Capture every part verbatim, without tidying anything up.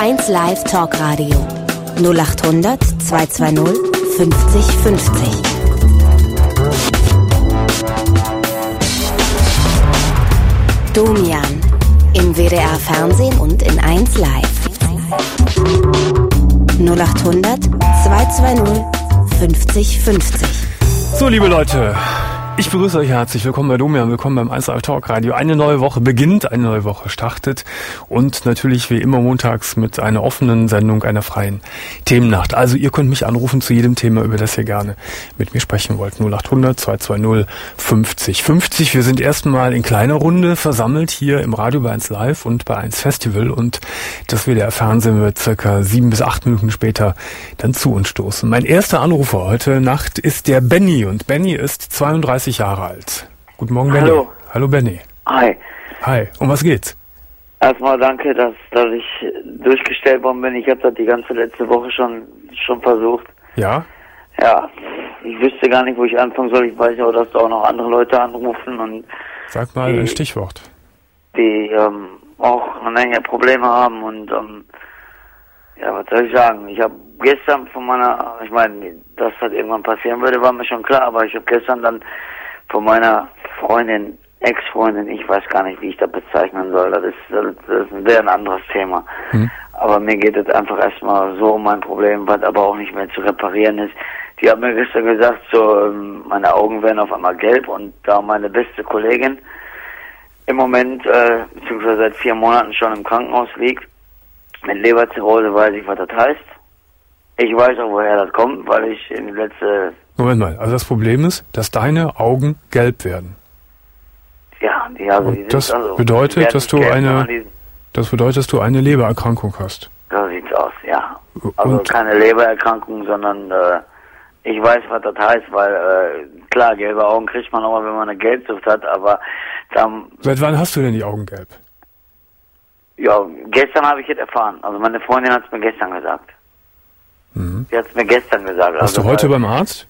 eins Live Talkradio null achthundert zweihundertzweißig fünfzig fünfzig. Domian im W D R Fernsehen und in eins Live. null achthundert zweihundertzweißig fünfzig fünfzig. So, liebe Leute, ich begrüße euch herzlich. Willkommen bei Domian, willkommen beim eins Live Talk Radio. Eine neue Woche beginnt, eine neue Woche startet und natürlich wie immer montags mit einer offenen Sendung, einer freien Themennacht. Also ihr könnt mich anrufen zu jedem Thema, über das ihr gerne mit mir sprechen wollt. null achthundert zweihundertzweißig fünfzig fünfzig. Wir sind erstmal in kleiner Runde versammelt hier im Radio bei eins Live und bei eins Festival und das W D R Fernsehen wird circa sieben bis acht Minuten später dann zu uns stoßen. Mein erster Anrufer heute Nacht ist der Benny und Benny ist zweiunddreißig Jahre alt. Guten Morgen, Benny. Hallo. Hallo, Benny. Hi. Hi. Um was geht's? Erstmal danke, dass, dass ich durchgestellt worden bin. Ich habe das die ganze letzte Woche schon schon versucht. Ja? Ja, ich wüsste gar nicht, wo ich anfangen soll. Ich weiß ja auch, dass da auch noch andere Leute anrufen und Sag mal die, ein Stichwort. Die ähm, auch eine Menge Probleme haben und ähm, ja, was soll ich sagen? Ich habe gestern von meiner, ich meine, dass das irgendwann passieren würde, war mir schon klar, aber ich habe gestern dann von meiner Freundin, Ex-Freundin, ich weiß gar nicht, wie ich das bezeichnen soll, das ist, das ist ein sehr anderes Thema. Hm. Aber mir geht es einfach erstmal so um mein Problem, was aber auch nicht mehr zu reparieren ist. Die hat mir gestern gesagt, so, meine Augen werden auf einmal gelb und da meine beste Kollegin im Moment, äh, beziehungsweise seit vier Monaten schon im Krankenhaus liegt, mit Leberzirrhose, weiß ich, was das heißt. Ich weiß auch, woher das kommt, weil ich in die letzte... Moment mal, also das Problem ist, dass deine Augen gelb werden. Ja, die, also, die und das sind also, bedeutet, dass du gelb, eine, die, das bedeutet, dass du eine Lebererkrankung hast. So sieht's aus, ja. Also und keine Lebererkrankung, sondern äh, ich weiß, was das heißt, weil äh, klar, gelbe Augen kriegt man auch, wenn man eine Gelbsucht hat, aber dann... Seit wann hast du denn die Augen gelb? Ja, gestern habe ich es erfahren. Also meine Freundin hat es mir gestern gesagt. Mhm. Sie hat es mir gestern gesagt. Warst also, du heute weil, beim Arzt?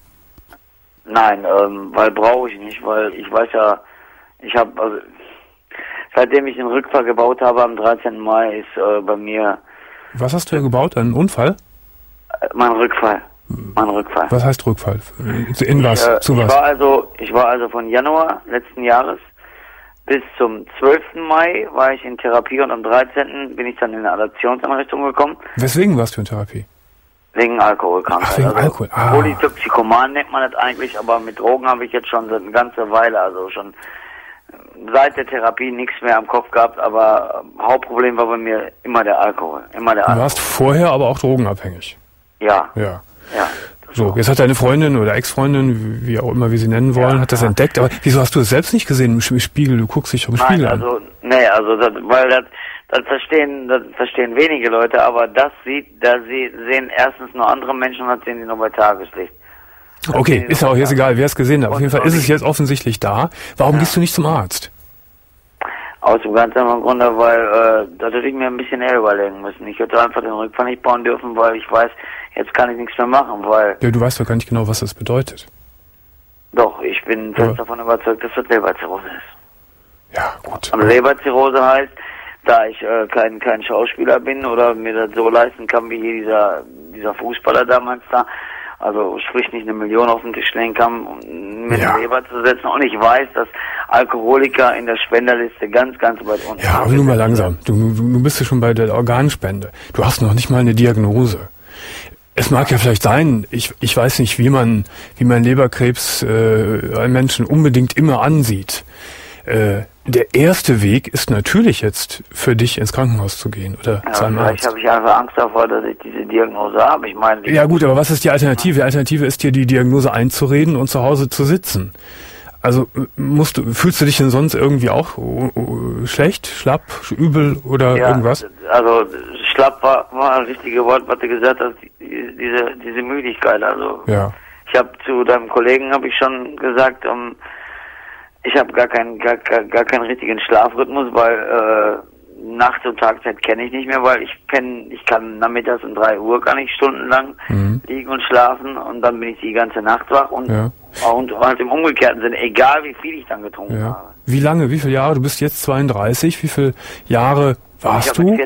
Nein, ähm, weil brauche ich nicht, weil ich weiß ja, ich habe, also, seitdem ich den Rückfall gebaut habe am dreizehnten Mai ist äh, bei mir... Was hast du ja gebaut? Einen Unfall? Äh, mein Rückfall. Mein Rückfall. Was heißt Rückfall? In was? Ich, äh, Zu ich was? War also, ich war also von Januar letzten Jahres bis zum zwölften Mai war ich in Therapie und am dreizehnten bin ich dann in eine Adoptionseinrichtung gekommen. Weswegen warst du in Therapie? Wegen Alkoholkrankheit. Ach, wegen also Alkohol. Ah. Polytoxikoman nennt man das eigentlich, aber mit Drogen habe ich jetzt schon seit eine ganze Weile, also schon seit der Therapie nichts mehr am Kopf gehabt, aber Hauptproblem war bei mir immer der Alkohol. Immer der Du Alkohol. warst vorher aber auch drogenabhängig. Ja. Ja. Ja. So, jetzt hat deine Freundin oder Ex-Freundin, wie auch immer wir sie nennen wollen, ja, hat das ja. entdeckt. Aber wieso hast du es selbst nicht gesehen im Spiegel? Du guckst dich doch im Nein, Spiegel an. also, nee, also, das, weil das, das verstehen, das verstehen wenige Leute, aber das sieht, da sie, sehen erstens nur andere Menschen und das sehen die nur bei Tageslicht. Das okay, ist ja auch jetzt egal, wer es gesehen hat. Auf jeden Fall ist es jetzt offensichtlich da. Warum ja. gehst du nicht zum Arzt? Aus dem ganz einfachen Grunde, weil, äh, da hätte ich mir ein bisschen eher überlegen müssen. Ich hätte einfach den Rückfall nicht bauen dürfen, weil ich weiß, jetzt kann ich nichts mehr machen, weil... Ja, du weißt doch gar nicht genau, was das bedeutet. Doch, ich bin fest ja. davon überzeugt, dass das Leberzirrhose ist. Ja, gut. Und Leberzirrhose heißt, da ich äh, kein kein Schauspieler bin oder mir das so leisten kann wie hier dieser dieser Fußballer damals da, also sprich nicht eine Million auf den Tisch legen kann, um mir ja. eine Leber zu setzen. Und ich weiß, dass Alkoholiker in der Spenderliste ganz, ganz weit unten sind. Ja, aber nur mal langsam. Du, du, du bist ja schon bei der Organspende. Du hast noch nicht mal eine Diagnose. Es mag ja vielleicht sein, ich ich weiß nicht, wie man wie man Leberkrebs äh, einen Menschen unbedingt immer ansieht. Äh, der erste Weg ist natürlich jetzt für dich ins Krankenhaus zu gehen oder ja, zu einem vielleicht Arzt. habe ich einfach Angst davor, dass ich diese Diagnose habe. Ich meine, ja gut, aber was ist die Alternative? Die Alternative ist dir die Diagnose einzureden und zu Hause zu sitzen. Also musst du, fühlst du dich denn sonst irgendwie auch uh, uh, schlecht, schlapp, übel oder ja, irgendwas? Also schlapp war, war das richtige Wort, was du gesagt hast, die, diese diese Müdigkeit. Also ja. Ich habe zu deinem Kollegen habe ich schon gesagt, um, ich habe gar keinen gar, gar, gar keinen richtigen Schlafrhythmus, weil äh, Nacht- und Tagzeit kenne ich nicht mehr, weil ich kenne, ich kann nachmittags um drei Uhr kann ich stundenlang mhm. liegen und schlafen und dann bin ich die ganze Nacht wach und ja. und halt im umgekehrten Sinne, egal wie viel ich dann getrunken ja. habe. Wie lange, wie viele Jahre? Du bist jetzt zweiunddreißig, wie viele Jahre warst ich du? Mit vierzehn,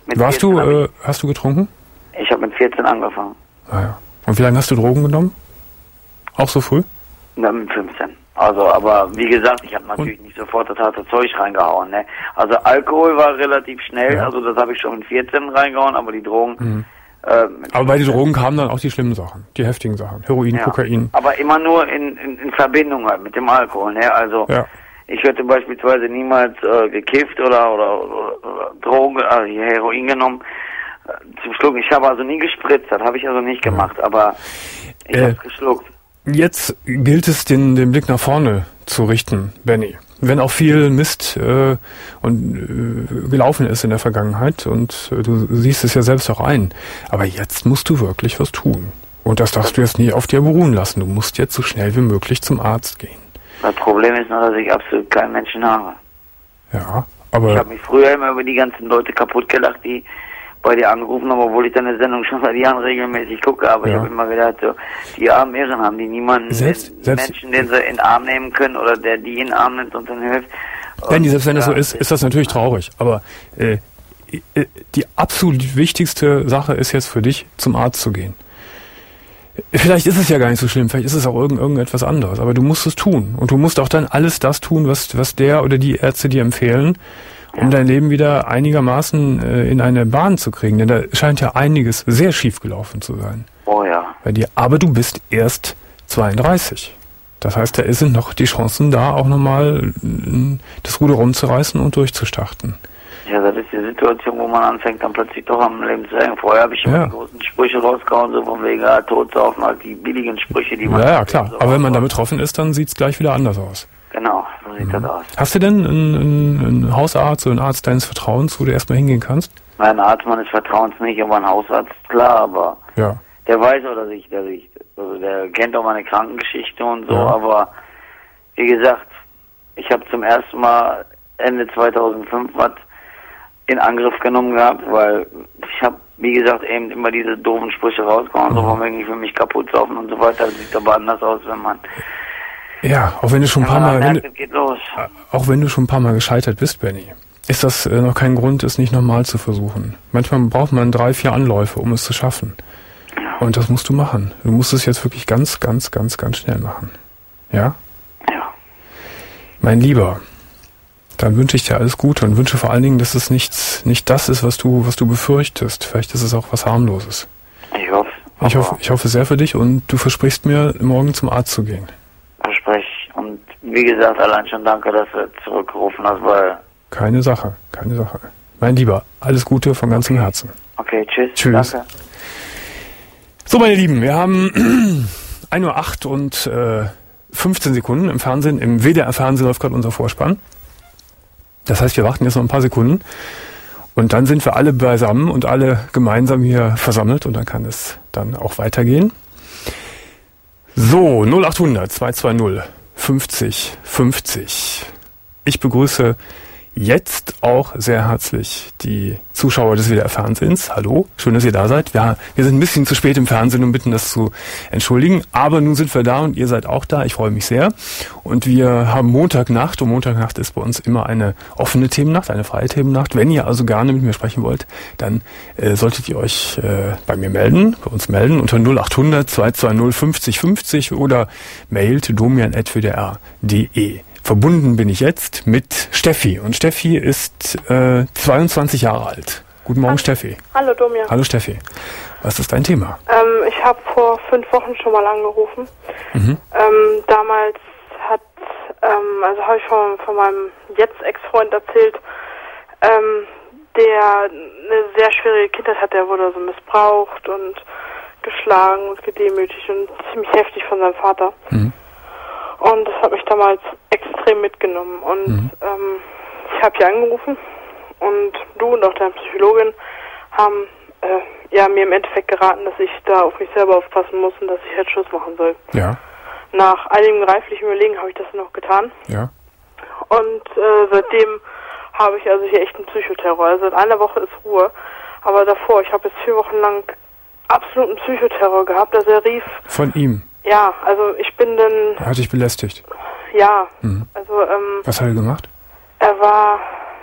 Mit Warst du, vierzehn äh, hab hast du getrunken? Ich, ich habe mit vierzehn angefangen. Ah, ja. Und wie lange hast du Drogen genommen? Auch so früh? Ja, mit fünfzehn. Also, aber wie gesagt, ich habe natürlich Und? nicht sofort das harte Zeug reingehauen. Ne? Also Alkohol war relativ schnell, ja. Also das habe ich schon mit vierzehn reingehauen, aber die Drogen... Mhm. Äh, aber bei den Drogen kamen dann auch die schlimmen Sachen, die heftigen Sachen, Heroin, ja. Kokain. Aber immer nur in, in, in Verbindung halt mit dem Alkohol. Ne? Also ja. Ich hätte beispielsweise niemals äh, gekifft oder, oder, oder, oder Drogen, also Heroin genommen. Zum Schluck. Ich habe also nie gespritzt, das habe ich also nicht gemacht, ja. Aber ich äh, habe es geschluckt. Jetzt gilt es, den, den Blick nach vorne zu richten, Benny. Wenn auch viel Mist äh, und, äh, gelaufen ist in der Vergangenheit und äh, du siehst es ja selbst auch ein. Aber jetzt musst du wirklich was tun. Und das darfst du jetzt nie auf dir beruhen lassen. Du musst jetzt so schnell wie möglich zum Arzt gehen. Das Problem ist nur, dass ich absolut keinen Menschen habe. Ja, aber... Ich habe mich früher immer über die ganzen Leute kaputt gelacht, die bei dir angerufen haben, obwohl ich deine Sendung schon seit Jahren regelmäßig gucke, aber ja. Ich habe immer gedacht, so, die armen Irren haben die niemanden, selbst, den selbst Menschen, den sie in den Arm nehmen können oder der die in den Arm nimmt und dann hilft. Nein, selbst wenn das so ist, ist das natürlich traurig, aber äh, die absolut wichtigste Sache ist jetzt für dich, zum Arzt zu gehen. Vielleicht ist es ja gar nicht so schlimm, vielleicht ist es auch irgend, irgendetwas anderes, aber du musst es tun und du musst auch dann alles das tun, was, was der oder die Ärzte dir empfehlen, um ja. dein Leben wieder einigermaßen äh, in eine Bahn zu kriegen. Denn da scheint ja einiges sehr schief gelaufen zu sein. Oh ja. Bei dir. Aber du bist erst zweiunddreißig. Das heißt, da sind noch die Chancen da, auch nochmal das Ruder rumzureißen und durchzustarten. Ja, das ist die Situation, wo man anfängt, dann plötzlich doch am Leben zu hängen. Vorher habe ich immer ja. die großen Sprüche rausgehauen, so von wegen, ja, Todsaufen, halt die billigen Sprüche, die man... Ja, ja, klar. So aber wenn man da betroffen ist, dann sieht es gleich wieder anders aus. Genau, so sieht mhm. das aus. Hast du denn einen, einen, einen Hausarzt oder einen Arzt deines Vertrauens, wo du erstmal hingehen kannst? Nein, ein Arzt meines Vertrauens nicht, aber ein Hausarzt, klar, aber ja. der weiß auch, dass ich, dass ich, also der kennt auch meine Krankengeschichte und so, ja. Aber wie gesagt, ich habe zum ersten Mal Ende zweitausendfünf was in Angriff genommen gehabt, weil ich habe, wie gesagt, eben immer diese doofen Sprüche rausgehauen, mhm. so von wegen, ich will mich kaputt saufen und so weiter. Das sieht aber anders aus, wenn man... Ja, auch wenn du schon ein paar Mal, merkt, wenn du, geht los. auch wenn du schon ein paar Mal gescheitert bist, Benny, ist das äh, noch kein Grund, es nicht nochmal zu versuchen. Manchmal braucht man drei, vier Anläufe, um es zu schaffen. Ja. Und das musst du machen. Du musst es jetzt wirklich ganz, ganz, ganz, ganz schnell machen. Ja? Ja. Mein Lieber, dann wünsche ich dir alles Gute und wünsche vor allen Dingen, dass es nichts, nicht das ist, was du, was du befürchtest. Vielleicht ist es auch was Harmloses. Ich hoffe. Ich hoffe, ich hoffe sehr für dich und du versprichst mir, morgen zum Arzt zu gehen. Verspreche. Und wie gesagt, allein schon danke, dass du zurückgerufen hast, weil... Keine Sache, keine Sache. Mein Lieber, alles Gute von ganzem Herzen. Okay, tschüss. Tschüss. Danke. So, meine Lieben, wir haben ein Uhr acht und äh, fünfzehn Sekunden im Fernsehen. Im W D R-Fernsehen läuft gerade unser Vorspann. Das heißt, wir warten jetzt noch ein paar Sekunden. Und dann sind wir alle beisammen und alle gemeinsam hier versammelt. Und dann kann es dann auch weitergehen. So, null achthundert zweihundertzweißig fünfzig fünfzig. Ich begrüße jetzt auch sehr herzlich die Zuschauer des W D R-Fernsehens. Hallo, schön, dass ihr da seid. Wir, wir sind ein bisschen zu spät im Fernsehen und bitten das zu entschuldigen. Aber nun sind wir da und ihr seid auch da. Ich freue mich sehr. Und wir haben Montagnacht. Und Montagnacht ist bei uns immer eine offene Themennacht, eine freie Themennacht. Wenn ihr also gerne mit mir sprechen wollt, dann äh, solltet ihr euch äh, bei mir melden, bei uns melden unter null achthundert zweihundertzweißig fünfzig fünfzig oder mailt domian at w d r punkt d e. Verbunden bin ich jetzt mit Steffi. Und Steffi ist äh, zweiundzwanzig Jahre alt. Guten Morgen, Hallo. Steffi. Hallo, Domian. Hallo, Steffi. Was ist dein Thema? Ähm, ich habe vor fünf Wochen schon mal angerufen. Mhm. Ähm, damals hat, ähm, also habe ich von, von meinem jetzt Ex-Freund erzählt, ähm, der eine sehr schwierige Kindheit hat. Der wurde so missbraucht und geschlagen und gedemütigt und ziemlich heftig von seinem Vater. Mhm. Und das hat mich damals extrem mitgenommen. Und mhm. ähm, ich habe hier angerufen und du und auch deine Psychologin haben äh, ja, mir im Endeffekt geraten, dass ich da auf mich selber aufpassen muss und dass ich halt Schluss machen soll. Ja. Nach einigem reiflichen Überlegen habe ich das noch getan. Ja. Und äh, seitdem habe ich also hier echt einen Psychoterror. Also seit einer Woche ist Ruhe. Aber davor, ich habe jetzt vier Wochen lang absoluten Psychoterror gehabt. Also er rief... Von ihm? Ja, also ich bin dann... Er hat dich belästigt? Ja, mhm. also... Ähm, Was hat er gemacht? Er war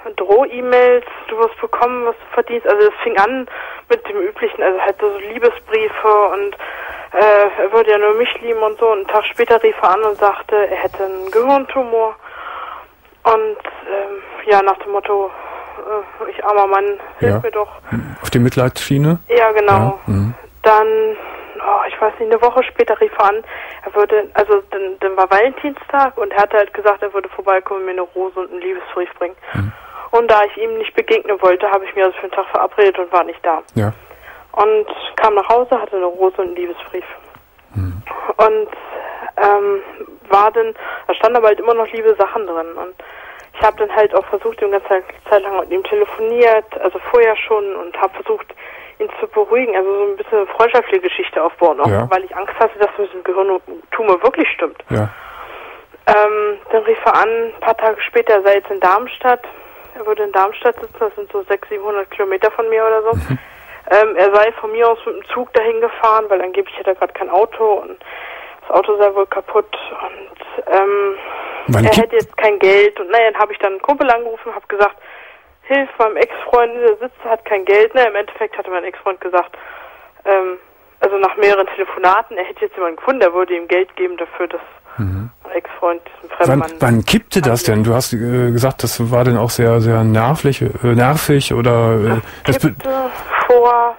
Droh-E-Mails, du wirst bekommen, was du verdienst. Also es fing an mit dem Üblichen, also halt so Liebesbriefe und äh, er würde ja nur mich lieben und so. Und einen Tag später rief er an und sagte, er hätte einen Gehirntumor. Und ähm, ja, nach dem Motto, äh, ich armer Mann, hilf ja. mir doch. Auf die Mitleidsschiene? Ja, genau. Ja. Mhm. Dann, oh, ich weiß nicht, eine Woche später rief er an, er würde, also dann, dann war Valentinstag und er hatte halt gesagt, er würde vorbeikommen, mir eine Rose und einen Liebesbrief bringen. Mhm. Und da ich ihm nicht begegnen wollte, habe ich mir also für den Tag verabredet und war nicht da. Ja. Und kam nach Hause, hatte eine Rose und einen Liebesbrief. Mhm. Und ähm, war dann, da standen aber halt immer noch liebe Sachen drin. Und ich habe dann halt auch versucht, die ganze Zeit lang mit ihm telefoniert, also vorher schon, und habe versucht, ihn zu beruhigen, also so ein bisschen eine freundschaftliche Geschichte aufbauen, auch ja. weil ich Angst hatte, dass mit dem Gehirntumor wirklich stimmt. Ja. Ähm, dann rief er an, ein paar Tage später, er sei jetzt in Darmstadt. Er würde in Darmstadt sitzen, das sind so sechshundert, siebenhundert Kilometer von mir oder so. Mhm. Ähm, er sei von mir aus mit dem Zug dahin gefahren, weil angeblich hätte er gerade kein Auto und das Auto sei wohl kaputt und ähm, er hätte jetzt kein Geld. Und naja, dann habe ich dann einen Kumpel angerufen und habe gesagt, hilf meinem Ex-Freund, der sitzt, hat kein Geld. Na, im Endeffekt hatte mein Ex-Freund gesagt, ähm, also nach mehreren Telefonaten, er hätte jetzt jemanden gefunden, der würde ihm Geld geben dafür, dass mhm. mein Ex-Freund diesen fremden Mann... Wann, wann kippte das denn? Du hast äh, gesagt, das war dann auch sehr, sehr nervlich, äh, nervig oder... Äh, das kippte vor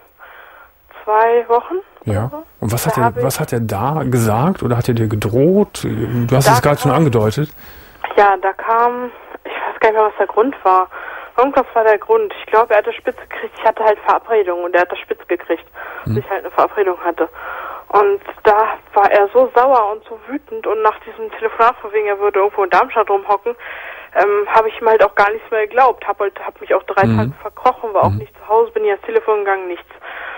zwei Wochen. Ja. So. Und was hat, er, was hat er da gesagt oder hat er dir gedroht? Du hast es gerade schon angedeutet. Ja, da kam, ich weiß gar nicht mehr, was der Grund war. Irgendwas war der Grund. Ich glaube, er hatte spitz gekriegt. Ich hatte halt Verabredung und er hat das spitz gekriegt, hm. dass ich halt eine Verabredung hatte. Und da war er so sauer und so wütend und nach diesem Telefonat von wegen, er würde irgendwo in Darmstadt rumhocken, ähm, habe ich ihm halt auch gar nichts mehr geglaubt. Habe halt, hab mich auch drei hm. Tage verkrochen, war auch hm. nicht zu Hause, bin nicht ans Telefon gegangen, nichts.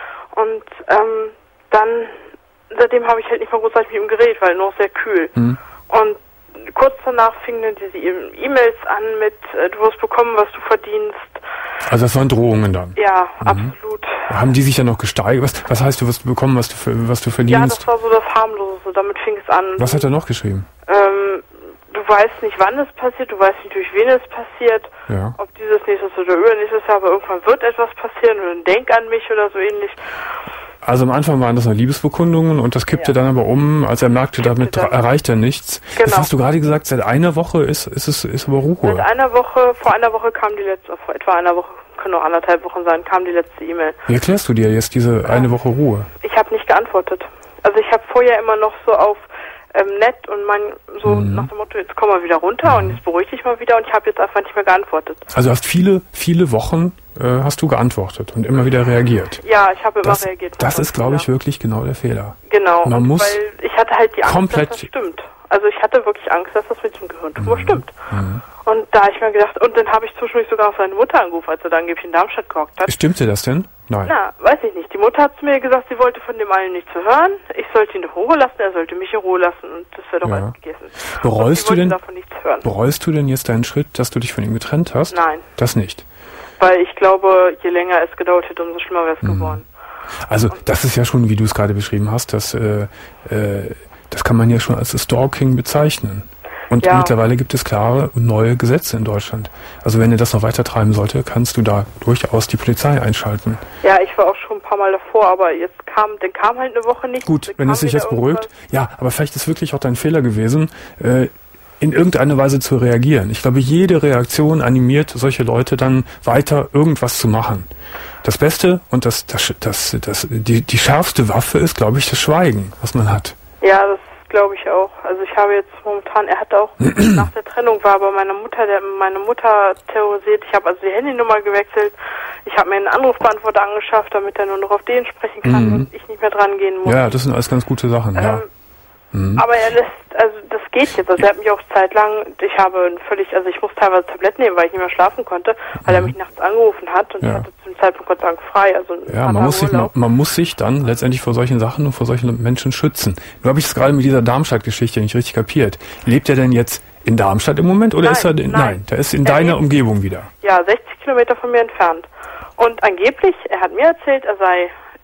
Und ähm, dann, seitdem habe ich halt nicht mehr großartig mit ihm geredet, weil nur sehr kühl. Hm. Und kurz danach fingen dann diese E-Mails an mit, äh, du wirst bekommen, was du verdienst. Also das waren Drohungen dann? Ja, mhm. absolut. Haben die sich dann noch gesteigert? Was, was heißt, du wirst bekommen, was du, was du verdienst? Ja, das war so das Harmlose, damit fing es an. Was hat er noch geschrieben? Ähm, du weißt nicht, wann es passiert, du weißt nicht, durch wen es passiert, ja. ob dieses nächstes oder übernächstes Jahr, aber irgendwann wird etwas passieren und denk an mich oder so ähnlich. Also am Anfang waren das noch Liebesbekundungen und das kippte ja. dann aber um, als er merkte, damit erreicht er nichts. Genau. Das hast du gerade gesagt, seit einer Woche ist, ist es ist aber Ruhe. Seit einer Woche, vor einer Woche kam die letzte, vor etwa einer Woche, können auch anderthalb Wochen sein, kam die letzte E-Mail. Wie erklärst du dir jetzt diese ja. eine Woche Ruhe? Ich habe nicht geantwortet. Also ich habe vorher immer noch so auf ähm, nett und mein so mhm. nach dem Motto, jetzt komm mal wieder runter mhm. und jetzt beruhig dich mal wieder und ich habe jetzt einfach nicht mehr geantwortet. Also hast viele, viele Wochen äh, hast du geantwortet und immer wieder reagiert. Ja, ich habe immer das, reagiert. Das ist, glaube ich, wirklich genau der Fehler. Genau, Man muss weil ich hatte halt die Angst, komplett dass das stimmt. Also ich hatte wirklich Angst, dass das mit dem Gehirntumor mhm. stimmt. Mhm. Und da habe ich mir gedacht, und dann habe ich zwischendurch sogar auf seine Mutter angerufen, als er dann angeblich in Darmstadt gehockt hat. Stimmte das denn? Nein. Na, weiß ich nicht. Die Mutter hat zu mir gesagt, sie wollte von dem allen nichts zu hören. Ich sollte ihn in Ruhe lassen, er sollte mich in Ruhe lassen und das wäre doch ja. alles gegessen. Bereust du denn, davon nichts hören. bereust du denn jetzt deinen Schritt, dass du dich von ihm getrennt hast? Nein. Das nicht? Weil ich glaube, je länger es gedauert hätte, umso schlimmer wäre es mhm. geworden. Also das ist ja schon, wie du es gerade beschrieben hast, das, äh, äh, das kann man ja schon als Stalking bezeichnen. Und ja. mittlerweile gibt es klare und neue Gesetze in Deutschland. Also wenn er das noch weiter treiben sollte, kannst du da durchaus die Polizei einschalten. Ja, ich war auch schon ein paar Mal davor, aber jetzt kam, dann kam halt eine Woche nichts. Gut, wenn es sich jetzt beruhigt. Ja, aber vielleicht ist wirklich auch dein Fehler gewesen, äh, in irgendeiner Weise zu reagieren. Ich glaube, jede Reaktion animiert solche Leute dann weiter irgendwas zu machen. Das Beste und das, das, das, das, die, die schärfste Waffe ist, glaube ich, das Schweigen, was man hat. Ja, das glaube ich auch. Also ich habe jetzt momentan, er hat auch nach der Trennung war bei meiner Mutter, der meine Mutter terrorisiert. Ich habe also die Handynummer gewechselt. Ich habe mir einen Anrufbeantworter angeschafft, damit er nur noch auf den sprechen kann mhm. und ich nicht mehr dran gehen muss. Ja, das sind alles ganz gute Sachen, ähm, ja. Mhm. Aber er lässt, also das geht jetzt. Also er hat mich auch zeitlang, ich habe völlig, also ich muss teilweise Tabletten nehmen, weil ich nicht mehr schlafen konnte, weil mhm. er mich nachts angerufen hat und ja. ich hatte zum Zeitpunkt Gott sei Dank frei. Also ja, man muss, sich, man, man muss sich dann letztendlich vor solchen Sachen und vor solchen Menschen schützen. Nur habe ich es gerade mit dieser Darmstadt-Geschichte nicht richtig kapiert. Lebt er denn jetzt in Darmstadt im Moment oder nein, ist er, in, nein. nein, der ist in er deiner lebt, Umgebung wieder? Ja, sechzig Kilometer von mir entfernt. Und angeblich, er hat mir erzählt, er sei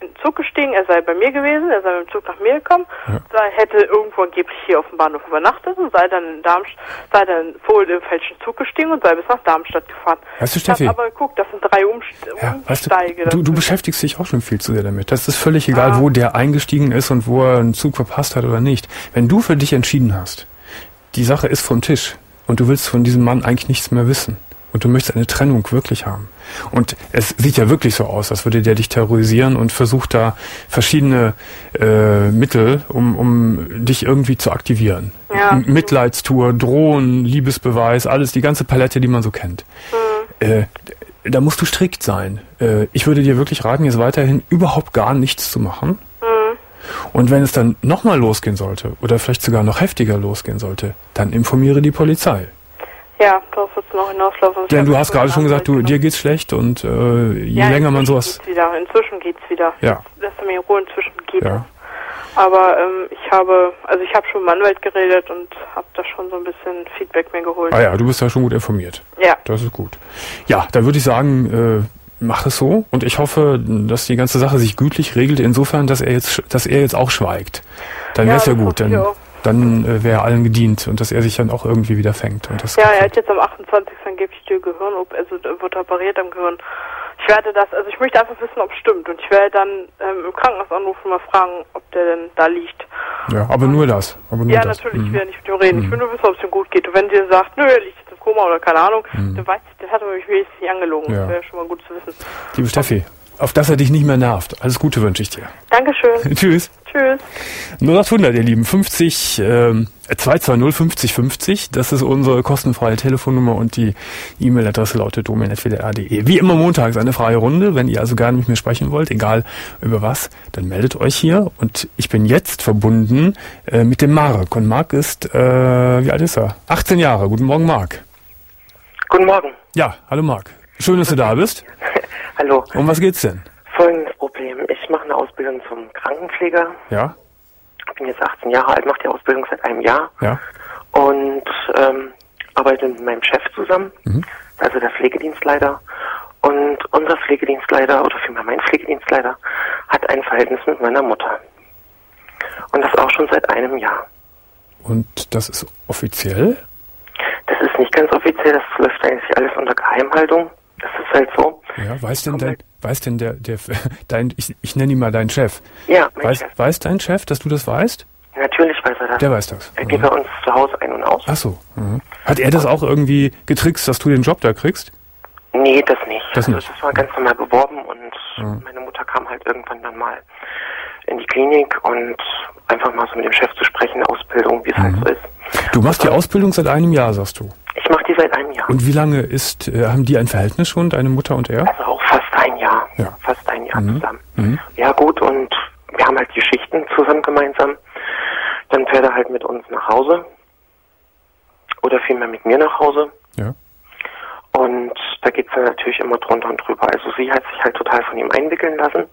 in den Zug gestiegen, er sei bei mir gewesen, er sei mit dem Zug nach mir gekommen, Ja. sei, hätte irgendwo angeblich hier auf dem Bahnhof übernachtet und sei dann in Darmstadt, sei dann wohl im falschen Zug gestiegen und sei bis nach Darmstadt gefahren. Weißt du, Ich hab Steffi? aber geguckt, das sind drei Umst Ja, weißt Umsteige. du, du, du dazwischen. beschäftigst dich auch schon viel zu sehr damit. Das ist völlig egal, Ah. wo der eingestiegen ist und wo er einen Zug verpasst hat oder nicht. Wenn du für dich entschieden hast, die Sache ist vom Tisch und du willst von diesem Mann eigentlich nichts mehr wissen und du möchtest eine Trennung wirklich haben. Und es sieht ja wirklich so aus, als würde der dich terrorisieren und versucht da verschiedene äh, Mittel, um, um dich irgendwie zu aktivieren. Ja. M- Mitleidstour, Drohen, Liebesbeweis, alles, die ganze Palette, die man so kennt. Mhm. Äh, da musst du strikt sein. Äh, ich würde dir wirklich raten, jetzt weiterhin überhaupt gar nichts zu machen. Mhm. Und wenn es dann nochmal losgehen sollte oder vielleicht sogar noch heftiger losgehen sollte, dann informiere die Polizei. Ja, darauf wird es noch hinauslaufen. Denn du hast gerade schon gesagt, du, dir geht's schlecht und äh, je ja, länger man inzwischen sowas... Geht's wieder. Inzwischen geht's wieder. Ja. Lässt er mir in Ruhe, inzwischen geht Ja. es. Aber ähm, ich habe, also ich habe schon mit meinem Anwalt geredet und habe da schon so ein bisschen Feedback mir geholt. Ah ja, du bist ja schon gut informiert. Ja. Das ist gut. Ja, da würde ich sagen, äh, mach es so und ich hoffe, dass die ganze Sache sich gütlich regelt, insofern, dass er jetzt, dass er jetzt auch schweigt. Dann wäre es ja, das gut, hoffe ich dann, auch. dann äh, wäre allen gedient und dass er sich dann auch irgendwie wieder fängt. Und das Ja, er hat jetzt am achtundzwanzigsten angeblich die Gehirn, also wird operiert am Gehirn. Ich werde das, also ich möchte einfach wissen, ob es stimmt und ich werde dann ähm, im Krankenhaus anrufen und mal fragen, ob der denn da liegt. Ja, aber nur das. Aber nur Ja, das. natürlich, ich Mhm. will ja nicht mit ihm reden. Mhm. Ich will nur wissen, ob es ihm gut geht. Und wenn dir sagt, nö, er liegt jetzt im Koma oder keine Ahnung, Mhm. dann weiß ich, dann hat er mich wenigstens nicht angelogen. Ja. Das wäre schon mal gut zu wissen. Liebe Steffi, auf dass er dich nicht mehr nervt. Alles Gute wünsche ich dir. Dankeschön. Tschüss. Tschüss. null acht hundert, ihr Lieben, fünfzig, ähm, zwei zwei null fünfzig fünfzig, das ist unsere kostenfreie Telefonnummer und die E-Mail-Adresse lautet domain at w d r punkt d e. Wie immer montags eine freie Runde, wenn ihr also gerne mit mir sprechen wollt, egal über was, dann meldet euch hier und ich bin jetzt verbunden äh, mit dem Marc und Marc ist, äh, wie alt ist er? achtzehn Jahre. Guten Morgen, Marc. Guten Morgen. Ja, hallo Marc. Schön, dass du da bist. Hallo. Um was geht's denn? Folgendes Problem. Ich mache eine Ausbildung zum Krankenpfleger. Ja, Bin jetzt achtzehn Jahre alt, mache die Ausbildung seit einem Jahr ja, und ähm, arbeite mit meinem Chef zusammen, Mhm. also der Pflegedienstleiter. Und unser Pflegedienstleiter, oder vielmehr mein Pflegedienstleiter, hat ein Verhältnis mit meiner Mutter. Und das auch schon seit einem Jahr. und das ist offiziell? Das ist nicht ganz offiziell, das läuft eigentlich alles unter Geheimhaltung. Das ist halt so. Ja, weiß denn dein, weiß denn der, der, dein, ich, ich nenne ihn mal deinen Chef. Ja, mein Weiß, Chef. weiß dein Chef, dass du das weißt? Natürlich weiß er das. Der weiß das. Er geht Mhm. bei uns zu Hause ein und aus. Ach so. Mhm. Hat er das auch irgendwie getrickst, dass du den Job da kriegst? Nee, das nicht. Das also nicht. das war ganz normal beworben und Mhm. meine Mutter kam halt irgendwann dann mal in die Klinik und einfach mal so mit dem Chef zu sprechen, Ausbildung, wie es halt so ist. Du machst die Ausbildung seit einem Jahr, sagst du. Ich mache die seit einem Jahr. Und wie lange ist, äh, haben die ein Verhältnis schon, deine Mutter und er? Also auch fast ein Jahr. Ja. Fast ein Jahr Mhm. zusammen. Mhm. Ja gut, und wir haben halt die Schichten zusammen gemeinsam. Dann fährt er halt mit uns nach Hause. Oder vielmehr mit mir nach Hause. Ja. Und da geht's dann natürlich immer drunter und drüber. Also sie hat sich halt total von ihm einwickeln lassen.